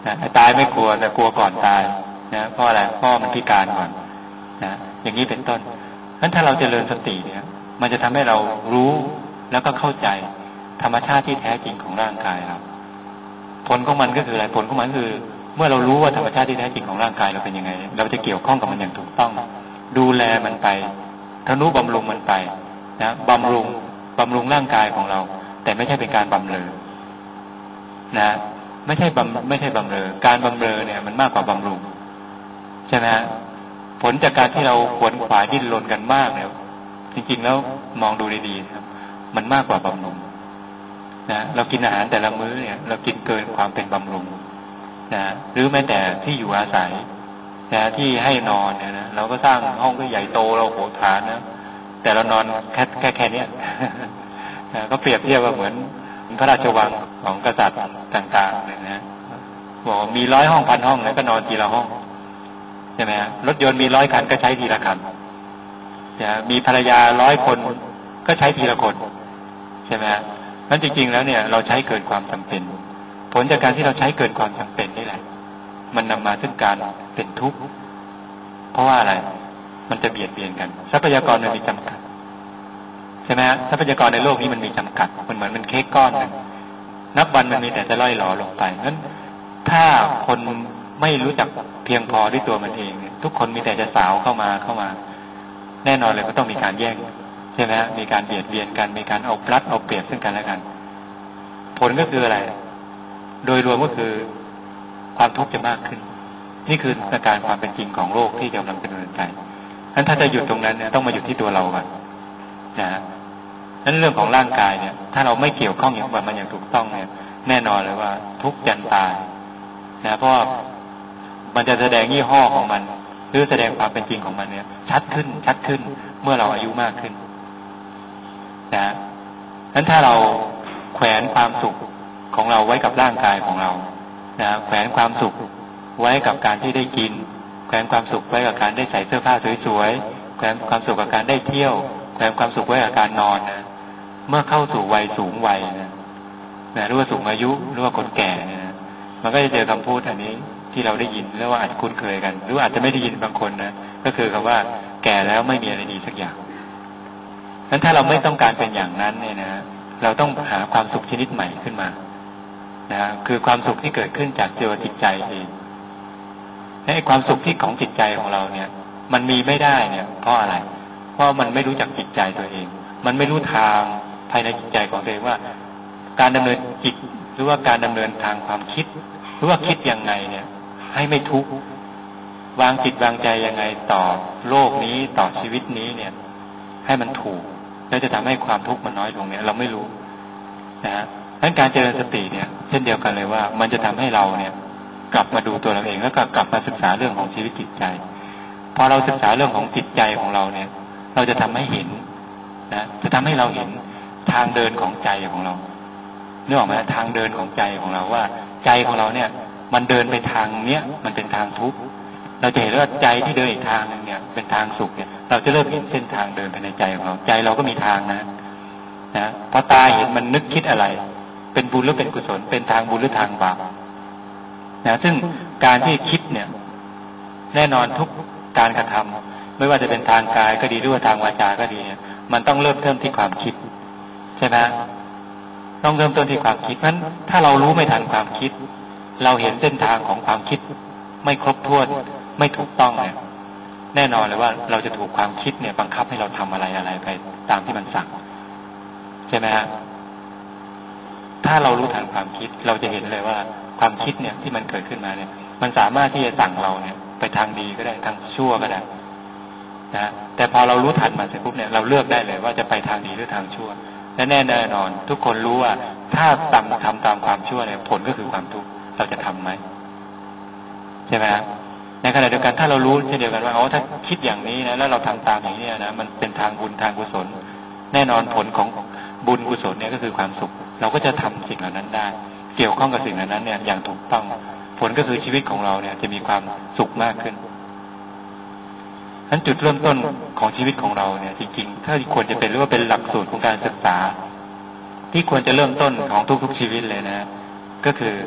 นะตายไม่กลัวแต่กลัวก่อนตายนะเพราะอะไรเพราะมันพิการก่อนนะอย่างนี้เป็นต้นงั้นถ้าเราเจริญสติเนี่ยมันจะทำให้เรารู้แล้วก็เข้าใจธรรมชาติที่แท้จริงของร่างกายเราผลของมันก็คืออะไรผลของมันคือเมื่อเรารู้ว่าธรรมชาติที่แท้จริงของร่างกายเราเป็นยังไงเราจะเกี่ยวข้องกับมันอย่างถูกต้องดูแลมันไปทนุบำรุงมันไปนะบำรุงร่างกายของเราแต่ไม่ใช่เป็นการบำเรอนะไม่ใช่บำเรอการบำเรอเนี่ยมันมากกว่าบำรุงใช่ไหมผลจากการที่เราขวนขวายดิ้นรนกันมากเนี่ยจริงๆแล้วมองดูดีๆครับมันมากกว่าบำรุงนะเรากินอาหารแต่ละมื้อเนี่ยเรากินเกินความเป็นบำรุงนะหรือแม้แต่ที่อยู่อาศัยนะที่ให้นอนเนี่ยนะเราก็สร้างห้องก็ใหญ่โตเราโหฐานนะแต่เรานอนแค่เนี้ยนะก็เปรียบเทียบว่าเหมือนพระราชวังของกษัตริย์ต่างๆเนี่ยนะบอกมี100 ห้อง1,000 ห้องแล้วก็นอนทีละห้องใช่ไหมฮะรถยนต์มี100 คันก็ใช้ทีละคันจะมีภรรยา100 คนก็ใช้ทีละคนใช่ไหมฮะนั้นจริงๆแล้วเนี่ยเราใช้เกินความจำเป็นผลจากการที่เราใช้เกินความจำเป็นนี่แหละมันนำมาซึ่งการเป็นทุกข์เพราะว่าอะไรมันจะเบียดเบียนกันทรัพยากรมันมีจำกัดใช่ไหมฮะทรัพยากรในโลกนี้มันมีจำกัดมันเหมือนมันเค้กก้อนนึงนับวันมันมีแต่จะล่อยหลอลงไปงั้นถ้าคนไม่รู้จักเพียงพอด้วยตัวมันเองทุกคนมีแต่จะสาวเข้ามาแน่นอนเลยก็ต้องมีการแย่งใช่ไหมฮะมีการเบียดเบียนกันมีการเอาปลัดเอาเปรียบซึ่งกันและกันผลก็คืออะไรโดยรวมก็คือความทุกข์จะมากขึ้นนี่คืออาการความเป็นจริงของโลกที่กำลังดำเนินไปงั้นถ้าจะหยุดตรงนั้นเนี่ยต้องมาหยุดที่ตัวเราก่อนนะนั้นเรื่องของร่างกายเนี่ยถ้าเราไม่เกี่ยวข้องอย่างมันอย่างถูกต้องเนี่ยแน่นอนเลยว่าทุกข์ยันตายนะเพราะมันจะแสดงยี่ห้อของมันหรือแสดงความเป็นจริงของมันเนี่ยชัดขึ้นเมื่อเราอายุมากขึ้นนะนั้นถ้าเราแขวนความสุขของเราไว้กับร่างกายของเรานะแขวนความสุขไว้กับการที่ได้กินแขวนความสุขไว้กับการได้ใส่เสื้อผ้าสวยๆแขวนความสุขกับการได้เที่ยวแขวนความสุขไว้กับการนอนนะเมื่อเข้าสู่วัยสูงวัยนะหรือว่าสูงอายุหรือว่าคนแก่เนี่ยนะมันก็จะเจอคำพูดอันนี้ที่เราได้ยินแล้วว่าอาจจะคุ้นเคยกันหรืออาจจะไม่ได้ยินบางคนนะก็คือคำว่าแก่แล้วไม่มีอะไรดีสักอย่างงั้นถ้าเราไม่ต้องการเป็นอย่างนั้นเนี่ยนะเราต้องหาความสุขชนิดใหม่ขึ้นมานะคือความสุขที่เกิดขึ้นจากตัวจิตใจเองให้ความสุขที่ของจิตใจของเราเนี่ยมันมีไม่ได้เนี่ยเพราะอะไรเพราะมันไม่รู้จักจิตใจตัวเองมันไม่รู้ทางภายในจิตใจของตัวเองว่าการดำเนินจิตหรือว่าการดำเนินทางความคิดหรือว่าคิดยังไงเนี่ยให้ไม่ทุกข์วางจิตวางใจยังไงต่อโลกนี้ต่อชีวิตนี้เนี่ยให้มันถูกแล้วจะทำให้ความทุกข์มันน้อยลงเนี่ยเราไม่รู้นะฮะดังนั้นการเจริญสติเนี่ยเช่นเดียวกันเลยว่ามันจะทำให้เราเนี่ยกลับมาดูตัวเราเองแล้วก็กลับมาศึกษาเรื่องของชีวิตจิตใจพอเราศึกษาเรื่องของจิตใจของเราเนี่ยเราจะทำให้เห็นนะจะทำให้เราเห็นทางเดินของใจของเรานึกออกไหมทางเดินของใจของเราว่าใจของเราเนี่ยมันเดินไปทางเนี้ยมันเป็นทางทุกข์เราจะเห็นว่าใจที่เดินอีกทางนึงเนี่ยเป็นทางสุขเนี่ยเราจะเริ่มเห็นเส้นทางเดินภายในใจของเราใจเราก็มีทางนะพอตาเห็นมันนึกคิดอะไรเป็นบุญหรือเป็นกุศลเป็นทางบุญหรือทางบาปนะซึ่งการที่คิดเนี่ยแน่นอนทุกการกระทำไม่ว่าจะเป็นทางกายก็ดีหรือว่าทางวาจาก็ดีเนี่ยมันต้องเริ่มต้นที่ความคิดใช่ไหมต้องเริ่มต้นที่ความคิดเพราะฉะนั้นถ้าเรารู้ไม่ทันความคิดเราเห็นเส้นทางของความคิดไม่ครบถ้วนไม่ถูกต้องเนี่ยแน่นอนเลยว่าเราจะถูกความคิดเนี่ยบังคับให้เราทำอะไรไปตามที่มันสั่งใช่ไหมฮะถ้าเรารู้ทันความคิดเราจะเห็นเลยว่าความคิดเนี่ยที่มันเกิดขึ้นมาเนี่ยมันสามารถที่จะสั่งเราเนี่ยไปทางดีก็ได้ทางชั่วก็ได้นะแต่พอเรารู้ทันมันเสร็จปุ๊บเนี่ยเราเลือกได้เลยว่าจะไปทางดีหรือทางชั่วและแน่นอนทุกคนรู้ว่าถ้าทำตามความชั่วเนี่ยผลก็คือความทุกข์เราจะทำไหมใช่ไหมในขณะเดียวกันถ้าเรารู้เช่นเดียวกันว่าถ้าคิดอย่างนี้นะแล้วเราทำตามอย่างนี้นะมันเป็นทางบุญทางกุศลแน่นอนผลของบุญกุศลเนี่ยก็คือความสุขเราก็จะทำสิ่งเหล่านั้นได้เกี่ยวข้องกับสิ่งเหล่านั้นเนี่ยอย่างถูกต้องผลก็คือชีวิตของเราเนี่ยจะมีความสุขมากขึ้นนั้นจุดเริ่มต้นของชีวิตของเราเนี่ยจริงๆถ้าควรจะเป็นหรือว่าเป็นหลักสูตรของการศึกษาที่ควรจะเริ่มต้นของทุกๆชีวิตเลยนะก็คือ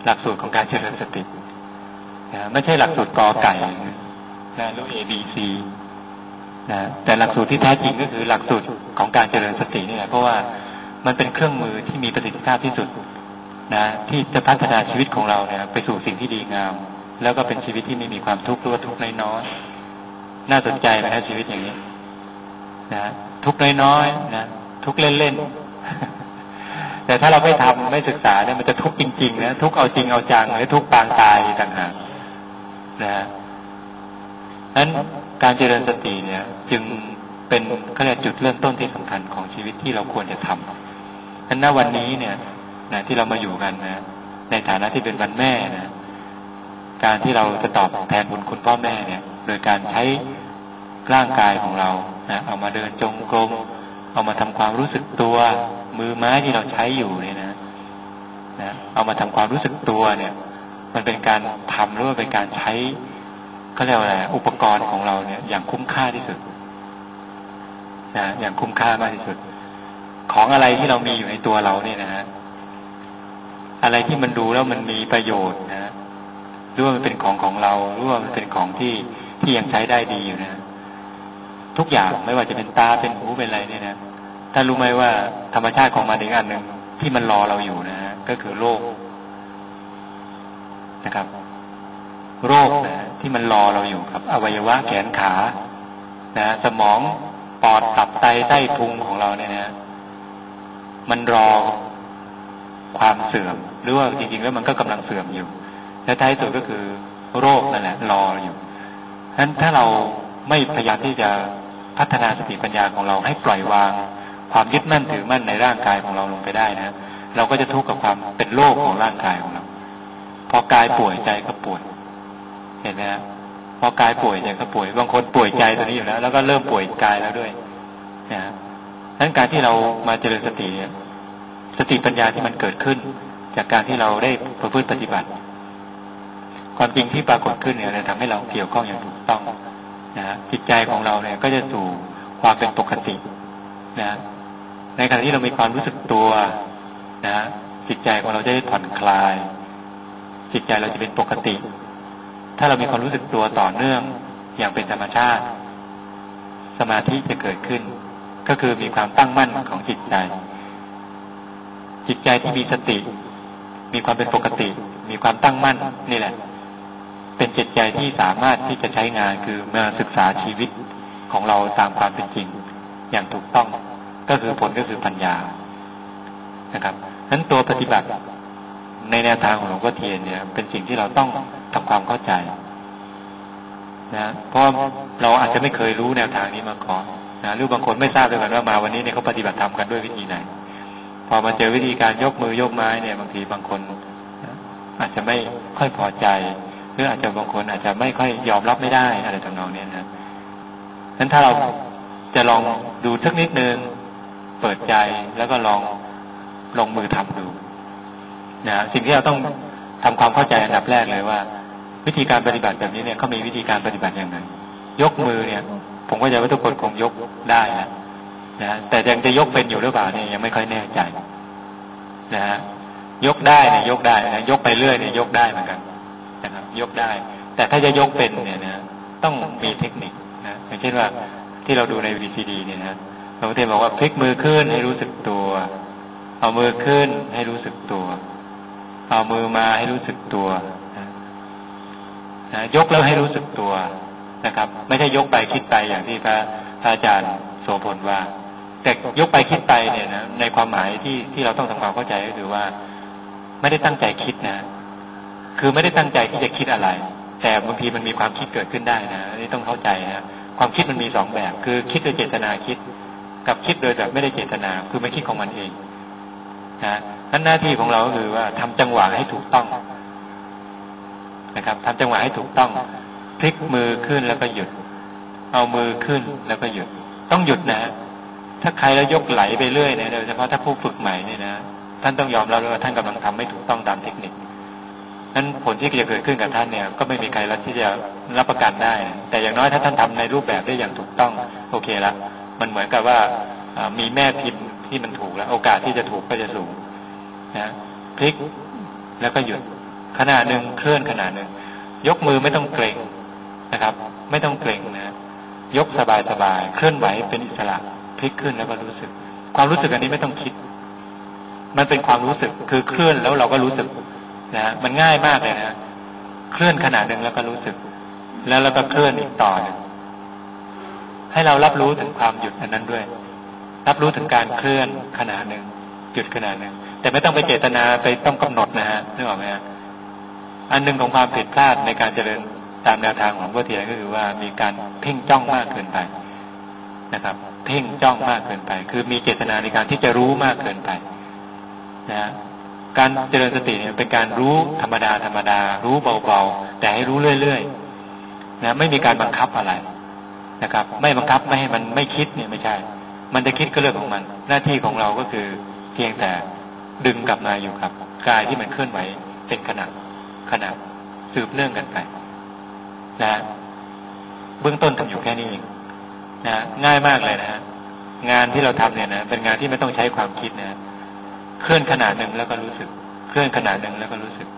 หลักสูตรของการเจริญสตินะไม่ใช่หลักสูตรกอไก่นะรู้ A B C นะแต่หลักสูตรที่แท้จริงก็คือหลักสูตรของการเจริญสตินี่แหละเพราะว่ามันเป็นเครื่องมือที่มีประสิทธิภาพที่สุดนะที่จะพัฒนาชีวิตของเราเนี่ยไปสู่สิ่งที่ดีงามแล้วก็เป็นชีวิตที่ไม่มีความทุกข์หรือว่าทุกข์น้อยๆน่าสนใจไหมครับชีวิตอย่างนี้นะทุกข์น้อยๆนะทุกข์เล่นๆแต่ถ้าเราไม่ทำไม่ศึกษาเนี่ยมันจะทุกข์จริงๆนะทุกข์เอาจริงเอาจังหรือทุกข์ปางตายต่างหากนะนั้นการเจริญสติเนี่ยจึงเป็นเขาเรียกจุดเริ่มต้นที่สำคัญของชีวิตที่เราควรจะทำนั้นณวันนี้เนี่ยนะที่เรามาอยู่กันนะในฐานะที่เป็นวันแม่นะการที่เราจะตอบแทนบุญคุณพ่อแม่เนี่ยโดยการใช้ร่างกายของเรานะเอามาเดินจงกรมเอามาทำความรู้สึกตัวมือไม้ที่เราใช้อยู่เนี่ยนะเอามาทำความรู้สึกตัวเนี่ยมันเป็นการทำหรือว่าเป็นการใช้เขาเรียกว่าอะไรอุปกรณ์ของเราเนี่ยอย่างคุ้มค่าที่สุดนะอย่างคุ้มค่ามากที่สุดของอะไรที่เรามีอยู่ในตัวเราเนี่ยนะฮะอะไรที่มันดูแล้วมันมีประโยชน์นะหรือว่ามันเป็นของเราหรือว่ามันเป็นของที่ยังใช้ได้ดีอยู่นะทุกอย่างไม่ว่าจะเป็นตาเป็นหูเป็นอะไรเนี่ยนะถ้ารู้ไหมว่าธรรมชาติของมันอีกอันหนึ่งที่มันรอเราอยู่นะก็คือโรคนะครับโรคนะที่มันรอเราอยู่ครับอวัยวะแขนขานะสมองปอดตับไตไส้พุงของเราเนี่ยนะมันรอความเสื่อมหรือว่าจริงๆแล้วมันก็กำลังเสื่อมอยู่และท้ายสุดก็คือโรคนั่นแหละรออยู่ฉะนั้นถ้าเราไม่พยายามที่จะพัฒนาสติปัญญาของเราให้ปล่อยวางความยึดมั่นถือมั่นในร่างกายของเราลงไปได้นะเราก็จะทุกข์กับความเป็นโรคของร่างกายของเราพอกายป่วยใจก็ป่วยเห็นไหมฮะพอกายป่วยใจก็ป่วยบางคนป่วยใจตัวนี้อยู่แล้วก็เริ่มป่วยกายแล้วด้วยนะฉะนั้นการที่เรามาเจริญสติสติปัญญาที่มันเกิดขึ้นจากการที่เราได้ประพฤติปฏิบัติความจริงที่ปรากฏขึ้นเนี่ยจะทำให้เราเกี่ยวข้องอย่างถูกต้องนะจิตใจของเราเนี่ยก็จะสู่ความเป็นปกตินะในขณะที่เรามีความรู้สึกตัวนะจิตใจของเราจะได้ผ่อนคลายจิตใจเราจะเป็นปกติถ้าเรามีความรู้สึกตัวต่อเนื่องอย่างเป็นธรรมชาติสมาธิจะเกิดขึ้นก็คือมีความตั้งมั่นของจิตใจที่มีสติมีความเป็นปกติมีความตั้งมั่นนี่แหละเป็นจิตใจที่สามารถที่จะใช้งานคือมาศึกษาชีวิตของเราตามความเป็นจริงอย่างถูกต้องก็คือผลก็คือปัญญานะครับนั้นตัวปฏิบัติในแนวทางของหลวงพ่อเทียนเนี่ยเป็นสิ่งที่เราต้องทำความเข้าใจนะเพราะเราอาจจะไม่เคยรู้แนวทางนี้มาก่อนนะหรือบางคนไม่ทราบด้วยกันว่ามาวันนี้เนี่ยเขาปฏิบัติธรรมกันด้วยวิธีไหนพอมาเจอวิธีการยกมือยกไม้เนี่ยบางทีบางคนอาจจะไม่ค่อยพอใจหรืออาจจะบางคนอาจจะไม่ค่อยยอมรับไม่ได้อะไรทำนองนี้นะนั้นถ้าเราจะลองดูสักนิดนึงเปิดใจแล้วก็ลงมือทำดูนะสิ่งที่เราต้องทำความเข้าใจอันดับแรกเลยว่าวิธีการปฏิบัติแบบนี้เนี่ยเขามีวิธีการปฏิบัติอย่างไรยกมือเนี่ยผมก็จะว่าทุกคนคงยกได้นะแต่ยังจะยกเป็นอยู่หรือเปล่าเนี่ยยังไม่ค่อยแน่ใจนะฮะยกได้เนี่ยยกได้นะยกไปเรื่อยเนี่ยยกได้เหมือนกันนะครับยกได้แต่ถ้าจะยกเป็นเนี่ยนะต้องมีเทคนิคนะอย่างเช่นว่าที่เราดูใน VCD เนี่ยนะหลวงพ่อเทียนบอกว่าพลิกมือขึ้นให้รู้สึกตัวเอามือขึ้นให้รู้สึกตัวเอามือมาให้รู้สึกตัวนะยกแล้วให้รู้สึกตัวนะครับไม่ใช่ยกไปคิดไปอย่างที่พระอาจารย์โสพลว่าแต่ยกไปคิดไปเนี่ยนะในความหมายที่เราต้องทำความเข้าใจก็คือว่าไม่ได้ตั้งใจคิดนะคือไม่ได้ตั้งใจที่จะคิดอะไรแต่บางทีมันมีความคิดเกิดขึ้นได้นะนี่ต้องเข้าใจนะความคิดมันมีสองแบบคือคิดโดยเจตนาคิดกับคิดโดยแบบไม่ได้เจตนาคือมันคิดของมันเองนะนั้นหน้าที่ของเราก็คือว่าทำจังหวะให้ถูกต้องนะครับทำจังหวะให้ถูกต้องพลิกมือขึ้นแล้วก็หยุดเอามือขึ้นแล้วก็หยุดต้องหยุดนะถ้าใครแล้วยกไหลไปเรื่อยเนี่ยโดยเฉพาะถ้าผู้ฝึกใหม่เนี่ยนะท่านต้องยอมรับว่าท่านกำลังทำไม่ถูกต้องตามเทคนิคนั้นผลที่จะเกิดขึ้นกับท่านเนี่ยก็ไม่มีใครรับที่จะรับประกันได้แต่อย่างน้อยถ้าท่านทำในรูปแบบได้อย่างถูกต้องโอเคละมันเหมือนกับว่ามีแม่พิมพ์ที่มันถูกแล้วโอกาสที่จะถูกก็จะสูงนะพลิกแล้วก็หยุดขณะหนึ่งเคลื่อนขณะหนึ่งยกมือไม่ต้องเกร็งนะครับ ไม่ต้องเกร็งนะยกสบายๆเคลื่อนไหวเป็นอิสระพลิกขึ้นแล้วก็รู้สึกความรู้สึกอันนี้ไม่ต้องคิดมันเป็นความรู้สึกคือเคลื่อนแล้วเราก็รู้สึกนะมันง่ายมากเลยนะเคลื่อนขณะหนึ่งแล้วก็รู้สึกแล้วเราก็เคลื่อนอีกต่อหนึ่งให้เรารับรู้ถึงความหยุดอันนั้นด้วยรับรู้ถึงการเคลื่อนขณะหนึ่งหยุดขณะหนึ่งแต่ไม่ต้องไปเจตนาไปต้องกำหนดนะฮะนึกออกไหมฮะอันหนึ่งของความผิดพลาดในการเจริญตามแนวทางของพุทธเถรก็คือว่ามีการเพ่งจ้องมากเกินไปนะครับเพ่งจ้องมากเกินไปคือมีเจตนาในการที่จะรู้มากเกินไปนะการเจริญสติเนี่ยเป็นการรู้ธรรมดารู้เบาๆแต่ให้รู้เรื่อยๆนะไม่มีการบังคับอะไรนะครับไม่บังคับไม่ให้มันไม่คิดเนี่ยไม่ใช่มันจะคิดก็เรื่องของมันหน้าที่ของเราก็คือเพียงแต่ดึงกลับมาอยู่กับกายที่มันเคลื่อนไหวเป็นขณะสืบเนื่องกันไปนะเบื้องต้นทำอยู่แค่นี้เองนะง่ายมากเลยนะฮะงานที่เราทำเนี่ยนะเป็นงานที่ไม่ต้องใช้ความคิดนะเคลื่อนขนาดหนึ่งแล้วก็รู้สึกเคลื่อนขนาดหนึ่งแล้วก็รู้สึก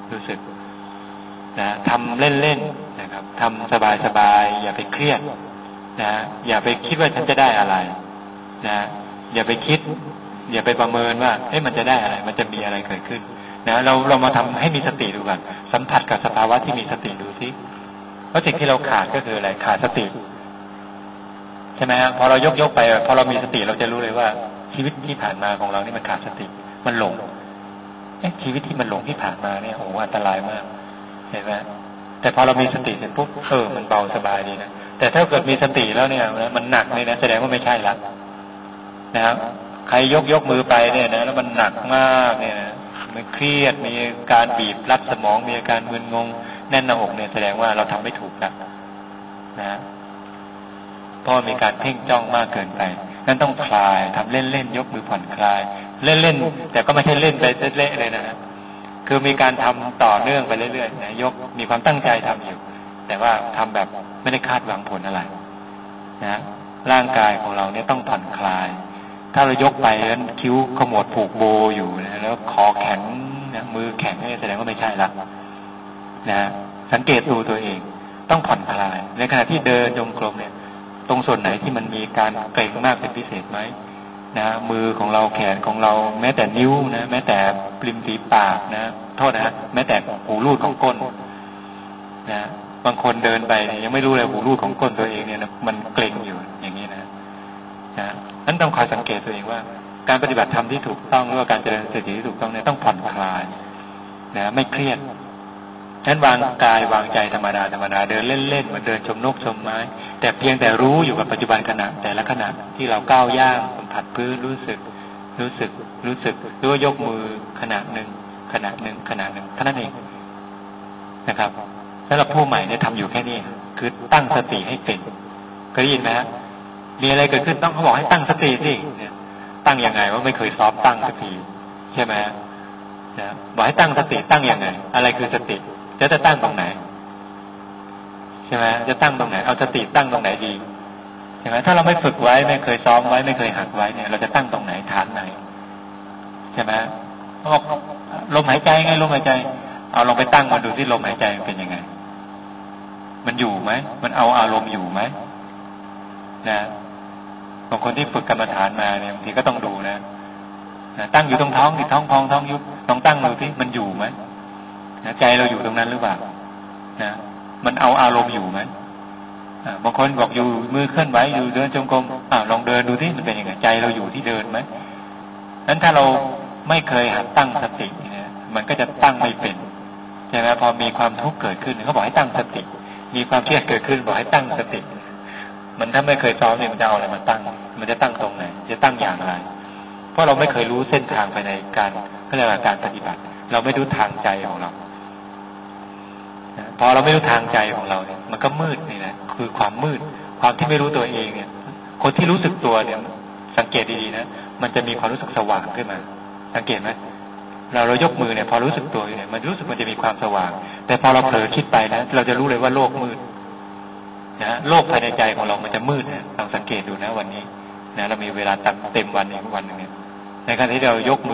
นะทำเล่นๆนะครับทำสบายๆอย่าไปเครียดนะอย่าไปคิดว่าฉันจะได้อะไรนะอย่าไปคิดอย่าไปประเมินว่ามันจะได้อะไรมันจะมีอะไรเกิดขึ้นนะเรามาทำให้มีสติดูก่อนสัมผัสกับสภาวะที่มีสติดูสิเพราะสิ่งที่เราขาดก็คืออะไรขาดสติใช่ไหมครับพอเรายกไปพอเรามีสติเราจะรู้เลยว่าชีวิตที่ผ่านมาของเรานี่มันขาดสติมันหลงชีวิตที่มันหลงที่ผ่านมาเนี่ยโอ้อันตรายมากเห็นไหมแต่พอเรามีสติเสร็จปุ๊บมันเบาสบายดีนะแต่ถ้าเกิดมีสติแล้วเนี่ยมันหนักเลยนะแสดงว่าไม่ใช่ละนะครับใครยกมือไปเนี่ยนะแล้วมันหนักมากเนี่ยนะมันเครียดมีการบีบรัดสมองมีอาการมึนงงแน่นหน้าอกเนี่ยแสดงว่าเราทำไม่ถูกแล้วนะเพราะมีการเพ่งจ้องมากเกินไปนั่นต้องคลายทำเล่นๆยกมือผ่อนคลายเล่นๆแต่ก็ไม่ใช่เล่นไปเละๆเลยนะคือมีการทำต่อเนื่องไปเรื่อยๆนะยกมีความตั้งใจทำอยู่แต่ว่าทำแบบไม่ได้คาดหวังผลอะไรนะร่างกายของเราเนี่ยต้องผ่อนคลายถ้าเรายกไปแล้วคิ้วขมวดผูกโบอยู่นะแล้วคอแข็งนะมือแข็งนี่แสดงว่าไม่ใช่ละนะสังเกตดูตัวเองต้องผ่อนคลายในขณะที่เดินจงกรมเนี่ยตรงส่วนไหนที่มันมีการเกร็งมากเป็นพิเศษไหมนะมือของเราแขนของเราแม้แต่นิ้วนะแม้แต่ริมฝีปากนะโทษนะแม้แต่หูรูดของก้นนะบางคนเดินไปยังไม่รู้เลยหูรูดของก้นตัวเองเนี่ยนะมันเกร็งอยู่อย่างนี้นะนั้นต้องคอยสังเกตตัวเองว่าการปฏิบัติธรรมที่ถูกต้องหรือว่าการเจริญสติที่ถูกต้องเนี่ยต้องผ่อนคลายนะไม่เครียดฉะนั้นวางกายวางใจธรรมดาเดินเล่นๆเหมือนเดินชมนกชมไม้แต่เพียงแต่รู้อยู่กับปัจจุบันขณะแต่ละขณะที่เราก้าวย่างสัมผัสพื้นรู้สึกหรือว่ายกมือขณะหนึ่งเท่านั้นเองนะครับสำหรับผู้ใหม่เนี่ยทำอยู่แค่นี้คือตั้งสติให้เป็นเคยได้ยินไหมฮะมีอะไรเกิดขึ้นต้องเขาบอกให้ตั้งสติสิเนี่ยตั้งยังไงว่าไม่เคยซ้อมตั้งสติใช่ไหมนะบอกให้ตั้งสติตั้งยังไงอะไรคือสติจะตั้งตรงไหนใช่ไหมจะตั้งตรงไหนเอาสติตั้งตรงไหนดีใช่ไหมถ้าเราไม่ฝึกไว้ไม่เคยซ้อมไว้ไม่เคยหัดไว้เนี่ยเราจะตั้งตรงไหนฐานไหนใช่ไหมบอกลมหายใจไงลมหายใจเอาลองไปตั้งมาดูที่ลมหายใจเป็นยังไงมันอยู่ไหมมันเอาอารมณ์อยู่ไหมนะบางคนที่ฝึกกรรมฐานมาเนี่ยบางทีก็ต้องดูนะตั้งอยู่ตรงท้องท้องพองท้องยุบลองตั้งดูที่มันอยู่ไหมใจเราอยู่ตรงนั้นหรือเปล่านะมันเอาอารมณ์อยู่ไหมบางคนบอกอยู่มือเคลื่อนไหวอยู่เดินจงกรมลองเดินดูที่มันเป็นยังไงใจเราอยู่ที่เดินไหมนั้นถ้าเราไม่เคยหัดตั้งสติเนี่ยมันก็จะตั้งไม่เป็นใช่ไหมพอมีความทุกข์เกิดขึ้นเขาบอกให้ตั้งสติมีความเครียดเกิดขึ้นบอกให้ตั้งสติมันถ้าไม่เคยซ้อมเนี่ยมันจะเอาอะไรมาตั้งมันจะตั้งตรงไหนจะตั้งอย่างไรเพราะเราไม่เคยรู้เส้นทางไปในการก็เรียกว่าการปฏิบัติเราไม่รู้ทางใจของเราพอเราไม่รู้ทางใจของเราเนี่ยมันก็มืดนี่แหละคือความมืดความที่ไม่รู้ตัวเองเนี่ยคนที่รู้สึกตัวเนี่ยสังเกตดีๆนะมันจะมีความรู้สึกสว่างขึ้นมาสังเกตไหมเรายกมือเนี่ยพอรู้สึกตัวเนี่ยมันรู้สึกมันจะมีความสว่างแต่พอเราเผลอคิดไปนะเราจะรู้เลยว่าโลกมืดนะโลกภายในใจของเรามันจะมืดนะลองสังเกตดูนะวันนี้นะเรามีเวลาเต็มวันอีกวันนึงเนี่ยในขณะที่เรายกมือร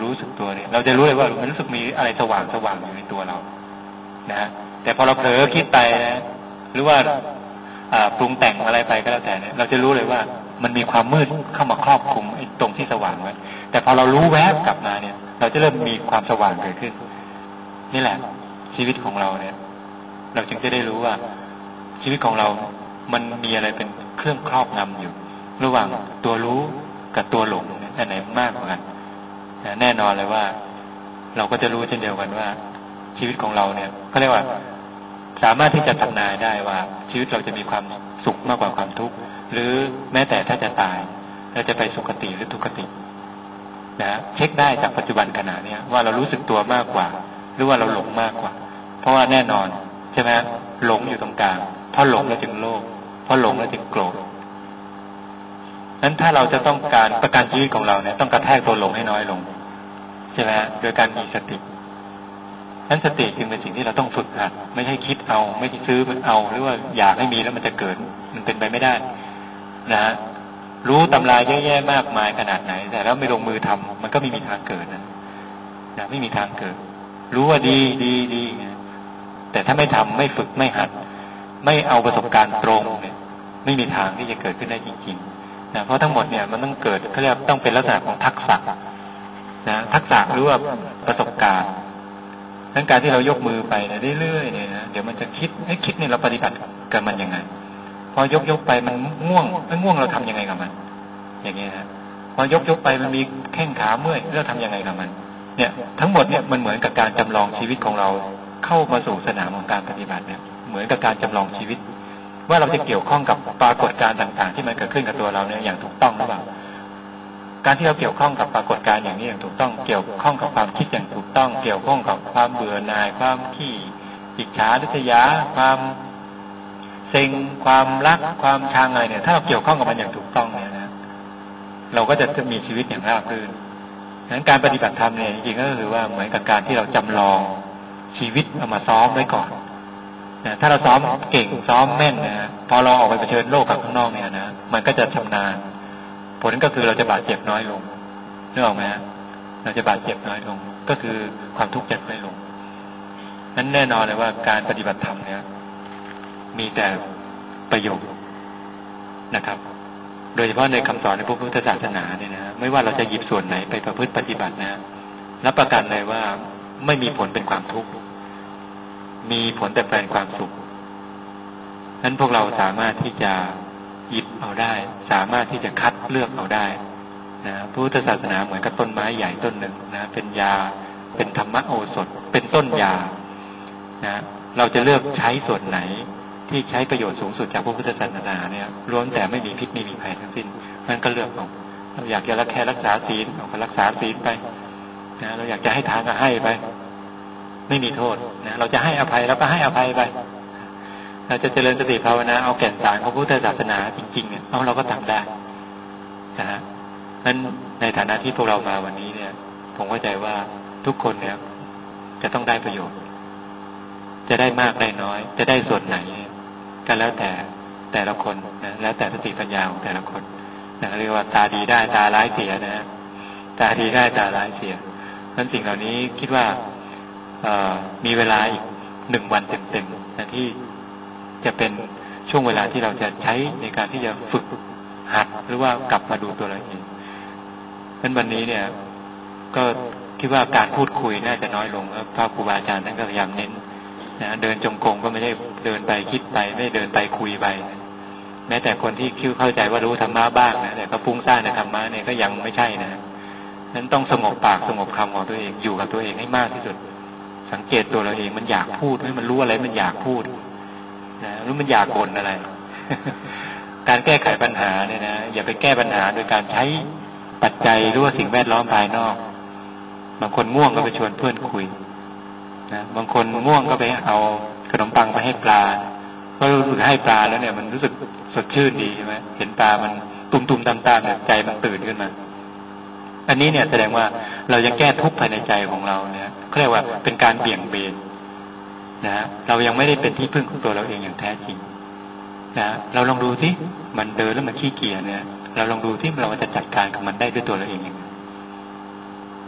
รู้สึกตัวเนี่ยเราจะรู้เลยว่ามันรู้สึกมีอะไรสว่างอยู่ในตัวเรานะแต่พอเราเผลอคิดไปนะหรือว่าปรุงแต่งอะไรไปก็แล้วแต่เนี่ยเราจะรู้เลยว่ามันมีความมืดเข้ามาครอบคลุมไอ้ตรงที่สว่างไว้แต่พอเรารู้แวบกลับมาเนี่ยเราจะเริ่มมีความสว่างเกิดขึ้นนี่แหละชีวิตของเราเนี่ยเราจึงจะได้รู้ว่าชีวิตของเรามันมีอะไรเป็นเครื่องครอบงำอยู่ระหว่างตัวรู้กับตัวหลงอันไหนมากกว่ากันแน่นอนเลยว่าเราก็จะรู้เช่นเดียวกันว่าชีวิตของเราเนี่ยเขาเรียกว่าสามารถที่จะทำนายได้ว่าชีวิตเราจะมีความสุขมากกว่าความทุกข์หรือแม้แต่ถ้าจะตายเราจะไปสุคติหรือทุกขตินะเช็คได้จากปัจจุบันขณะนี้ว่าเรารู้สึกตัวมากกว่าหรือว่าเราหลงมากกว่าเพราะว่าแน่นอนใช่ไหมหลงอยู่ตรงกลางเพราะหลงแล้วจึงโลภเพราะหลงแล้วจึงโกรธนั้นถ้าเราจะต้องการประกันชีวิตของเราเนี่ยต้องกระแทกตัวหลงให้น้อยลงใช่ไหมโดยการมีสตินั้นสติจึงเป็นสิ่งที่เราต้องฝึกหัดไม่ใช่คิดเอาไม่ใช่ซื้อมันเอาหรือว่าอยากให้มีแล้วมันจะเกิดมันเป็นไปไม่ได้นะรู้ตำราเยอะแยะมากมายขนาดไหนแต่แล้วไม่ลงมือทำมันก็ไม่มีทางเกิดนะไม่มีทางเกิดรู้ว่าดีแต่ถ้าไม่ทำไม่ฝึกไม่หัดไม่เอาประสบการณ์ตรงเนี่ยไม่มีทางที่จะเกิดขึ้นได้จริงๆนะเพราะทั้งหมดเนี่ยมันต้องเกิดเขาเรียกต้องเป็นลักษณะของทักษะนะทักษะหรือว่าประสบการณ์ทั้งการที่เรายกมือไปเนี่ยเรื่อยๆเนี่ยนะเดี๋ยวมันจะคิดเนี่ยเราปฏิบัติกับมันยังไงพอยกไปมันง่วงเราทำยังไงกับมันอย่างเงี้ยนะพอยกไปมันมีแข้งขาเมื่อยเราทำยังไงกับมันเนี่ยทั้งหมดเนี่ยมันเหมือนกับการจำลองชีวิตของเราเข้ามาสู่สนามของการปฏิบัติเนี่ยเหมือนกับการจำลองชีวิตว่าเราจะเกี่ยวข้องกับปรากฏการณ์ต่างๆที่มันเกิดขึ้นกับตัวเราเนี่ยอย่างถูกต้องหรือเปล่าการที่เราเกี่ยวข้องกับปรากฏการณ์อย่างนี้อย่างถูกต้องเกี่ยวข้องกับความคิดอย่างถูกต้องเกี่ยวข้องกับความเบื่อหน่ายความขี้อิจฉาริษยาความเซ็งความรักความชังอะไรเนี่ยถ้าเราเกี่ยวข้องกับมันอย่างถูกต้องเนี่ยนะเราก็จะมีชีวิตอย่างราบรื่นดังนั้นการปฏิบัติธรรมเนี่ยจริงๆก็คือว่าเหมือนกับการที่เราจำลองชีวิตเอามาซ้อมไว้ก่อนนะถ้าเราซ้อมเก่งซ้อมแม่นนะพอเราออกไปเผชิญโลกกับข้างนอกเนี่ยนะมันก็จะชำนาญผลก็คือเราจะบาดเจ็บน้อยลงนึกออกไหมฮะเราจะบาดเจ็บน้อยลงก็คือความทุกข์จะน้อยลงนั้นแน่นอนเลยว่าการปฏิบัติธรรมเนี่ยมีแต่ประโยชน์นะครับโดยเฉพาะในคำสอนในพระพุทธศาสนาเนี่ยนะไม่ว่าเราจะหยิบส่วนไหนไปประพฤติปฏิบัตินะรับประกันเลยว่าไม่มีผลเป็นความทุกข์มีผลแต่เป็นความสุขนั้นพวกเราสามารถที่จะหยิบเอาได้สามารถที่จะคัดเลือกเอาได้นะพุทธศาสนาเหมือนกับต้นไม้ใหญ่ต้นหนึ่งนะเป็นยาเป็นธรรมโอสถเป็นต้นยานะเราจะเลือกใช้ส่วนไหนที่ใช้ประโยชน์สูงสุดจากพระพุทธศาสนาเนี่ยล้วนแต่ไม่มีพิษไม่มีภัยทั้งสิ้นนั่นก็เลือกเอาเราอยากจะรักษาศีลเราก็รักษาศีลไปนะเราอยากจะให้ทานก็ให้ไปไม่มีโทษนะเราจะให้อภัยเราก็ให้อภัยไปเราจะเจริญสติภาวนาเอาแก่นสารของพุทธศาสนาจริงๆเนี่ยเราก็ทำได้นะฮะนั้นในฐานะที่พวกเรามาวันนี้เนี่ยผมเข้าใจว่าทุกคนเนี่ยจะต้องได้ประโยชน์จะได้มากได้น้อยจะได้ส่วนไหนก็แล้วแต่ละคนนะแล้วแต่สติปัญญาของแต่ละคนนะเรียกว่าตาดีได้ตาร้ายเสียนะตาดีได้ตาร้ายเสียนั้นสิ่งเหล่านี้คิดว่ามีเวลาอีก1 วันเต็มๆนะที่จะเป็นช่วงเวลาที่เราจะใช้ในการที่จะฝึกหัดหรือว่ากลับมาดูตัวเราเองนั้นวันนี้เนี่ยก็คิดว่าการพูดคุยน่าจะน้อยลงแล้วพระครูบาอาจารย์ท่านก็พยายามเน้นนะเดินจงกรมก็ไม่ได้เดินไปคิดไปไม่เดินไปคุยไปแม้แต่คนที่คิดเข้าใจว่ารู้ธรรมะบ้างนะแต่ก็ฟุ้งซ่านในธรรมะเนี่ยก็ยังไม่ใช่นะนั้นต้องสงบปากสงบคำของตัวเองอยู่กับตัวเองให้มากที่สุดสังเกตตัวเราเองมันอยากพูดให้มันรู้อะไรมันอยากพูดนะรู้มันอยากบ่นอะไร การแก้ไขปัญหาเนี่ยนะอย่าไปแก้ปัญหาโดยการใช้ปัจจัยหรือว่าสิ่งแวดล้อมภายนอกบางคนง่วงก็ไปชวนเพื่อนคุยนะบางคนง่วงก็ไปเอาขนมปังไปให้ปลาก็รู้สึกให้ปลาแล้วเนี่ยมันรู้สึกสดชื่นดีใช่ไหมเห็นปลามันตุ่มๆตามๆเนี่ยใจมันตื่นขึ้นมาอันนี้เนี่ยแสดงว่าเรายังแก้ทุกข์ภายในใจของเราเนี่ยเขาเรียกว่าเป็นการเบี่ยงเบนนะเรายังไม่ได้เป็นที่พึ่งของตัวเราเองอย่างแท้จริงนะเราลองดูสิมันเดินแล้วมันขี้เกียจเนี่ยเราลองดูที่เราจะจัดการกับมันได้ด้วยตัวเราเองอย่างไร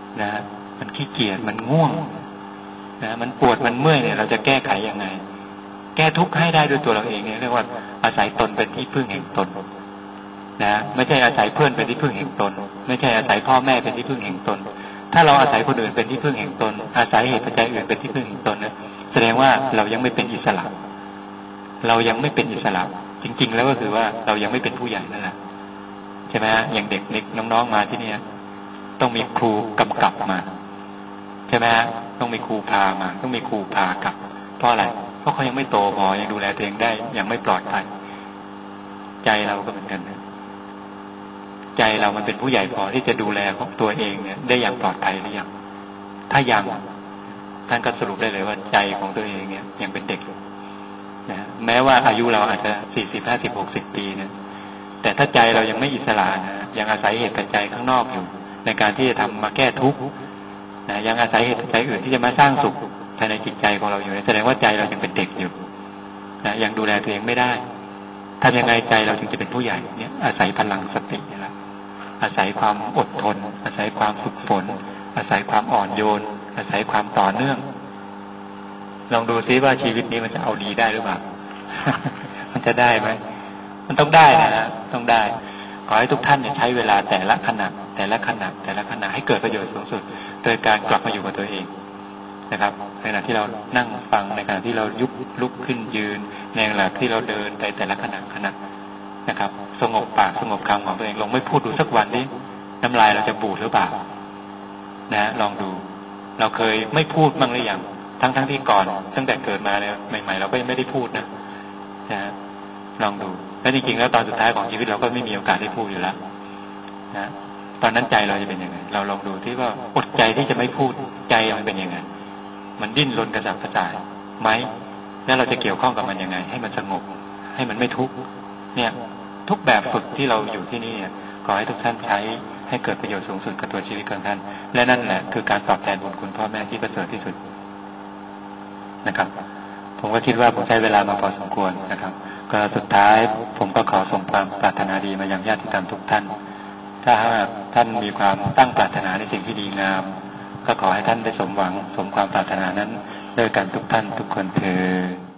นะมันขี้เกียจมันง่วงนะมันปวดมันเมื่อยเนี่ยเราจะแก้ไขยังไงแก้ทุกข์ให้ได้ด้วยตัวเราเองเนี่ยเรียกว่าอาศัยตนเป็นที่พึ่งแห่งตนนะไม่ใช่อาศัยเพื่อนเป็นที่พึ่งแห่งตนไม่ใช่อาศัยพ่อแม่เป็นที่พึ่งแห่งตนถ้าเราอาศัยคนอื่นเป็นที่พึ่งแห่งตนอาศัยเหตุปัจจัยอื่นเป็นที่พึ่งแห่งตนนะแสดงว่าเรายังไม่เป็นอิสระเรายังไม่เป็นอิสระจริงๆแล้วก็คือว่าเรายังไม่เป็นผู้ใหญ่นั่นแหละใช่ไหมอย่างเด็กๆน้องๆมาที่นี่ต้องมีครูกำกับมาใช่ไหมต้องมีครูพามาต้องมีครูพากลับเพราะอะไรเพราะเขายังไม่โตพอยังดูแลตัวเองได้ยังไม่ปลอดภัยใจเราก็เหมือนกันนะใจเรามันเป็นผู้ใหญ่พอที่จะดูแลของตัวเองเนี่ยได้อย่างปลอดภัยหรือยังถ้ายังท่านก็สรุปได้เลยว่าใจของตัวเองเนี่ยยังเป็นเด็กนะแม้ว่าอายุเราอาจจะ40 50 60 ปีนะแต่ถ้าใจเรายังไม่อิสระนะยังอาศัยเหตุปัจจัยข้างนอกอยู่ในการที่จะทำมาแก้ทุกข์นะยังอาศัยเหตุปัจจัยอื่นที่จะมาสร้างสุขภายในจิตใจของเราอยู่แสดงว่าใจเรายังเป็นเด็กอยู่นะยังดูแลตัวเองไม่ได้ทำยังไงใจเราถึงจะเป็นผู้ใหญ่เนี่ยอาศัยพลังสตินี่แหละอาศัยความอดทนอาศัยความฝึกฝนอาศัยความอ่อนโยนอาศัยความต่อเนื่องลองดูซิว่าชีวิตนี้มันจะเอาดีได้หรือเปล่า มันจะได้ไหมมันต้องได้นะต้องได้ขอให้ทุกท่านเนี่ยใช้เวลาแต่ละขณะให้เกิดประโยชน์สูงสุดโดยการกลับมาอยู่กับตัวเองนะครับในขณะที่เรานั่งฟังในขณะที่เราลุกขึ้นยืนในขณะที่เราเดินไปแต่ละขณะนะครับสงบปากสงบคำของตัวเองลองไม่พูดดูสักวันนี้น้ำลายเราจะบูดหรือเปล่านะลองดูเราเคยไม่พูดบ้างหรือยังทั้งที่ก่อนตั้งแต่เกิดมาเนี่ยใหม่ๆเราก็ยังไม่ได้พูดนะลองดูแล้วจริงๆแล้วตอนสุดท้ายของชีวิตเราก็ไม่มีโอกาสได้พูดอยู่แล้วนะตอนนั้นใจเราจะเป็นยังไงเราลองดูที่ว่าอดใจที่จะไม่พูดใจมันเป็นยังไงมันดิ้นรนกระสับกระส่ายไหมแล้วเราจะเกี่ยวข้องกับมันยังไงให้มันสงบให้มันไม่ทุกข์เนี่ยทุกแบบฝึกที่เราอยู่ที่นี่ขอให้ทุกท่านใช้ให้เกิดประโยชน์สูงสุดกับตัวชีวิตของท่านและนั่นแหละคือการตอบแทนบุญคุณพ่อแม่ที่ประเสริฐที่สุดนะครับผมก็คิดว่าผมใช้เวลามาพอสมควรนะครับก็สุดท้ายผมก็ขอส่งความปรารถนาดีมายังญาติธรรมทุกท่านถ้าท่านมีความตั้งปรารถนาในสิ่งที่ดีงามก็ขอให้ท่านได้สมหวังสมความปรารถนานั้นด้วยกันทุกท่านทุกคนเทอญ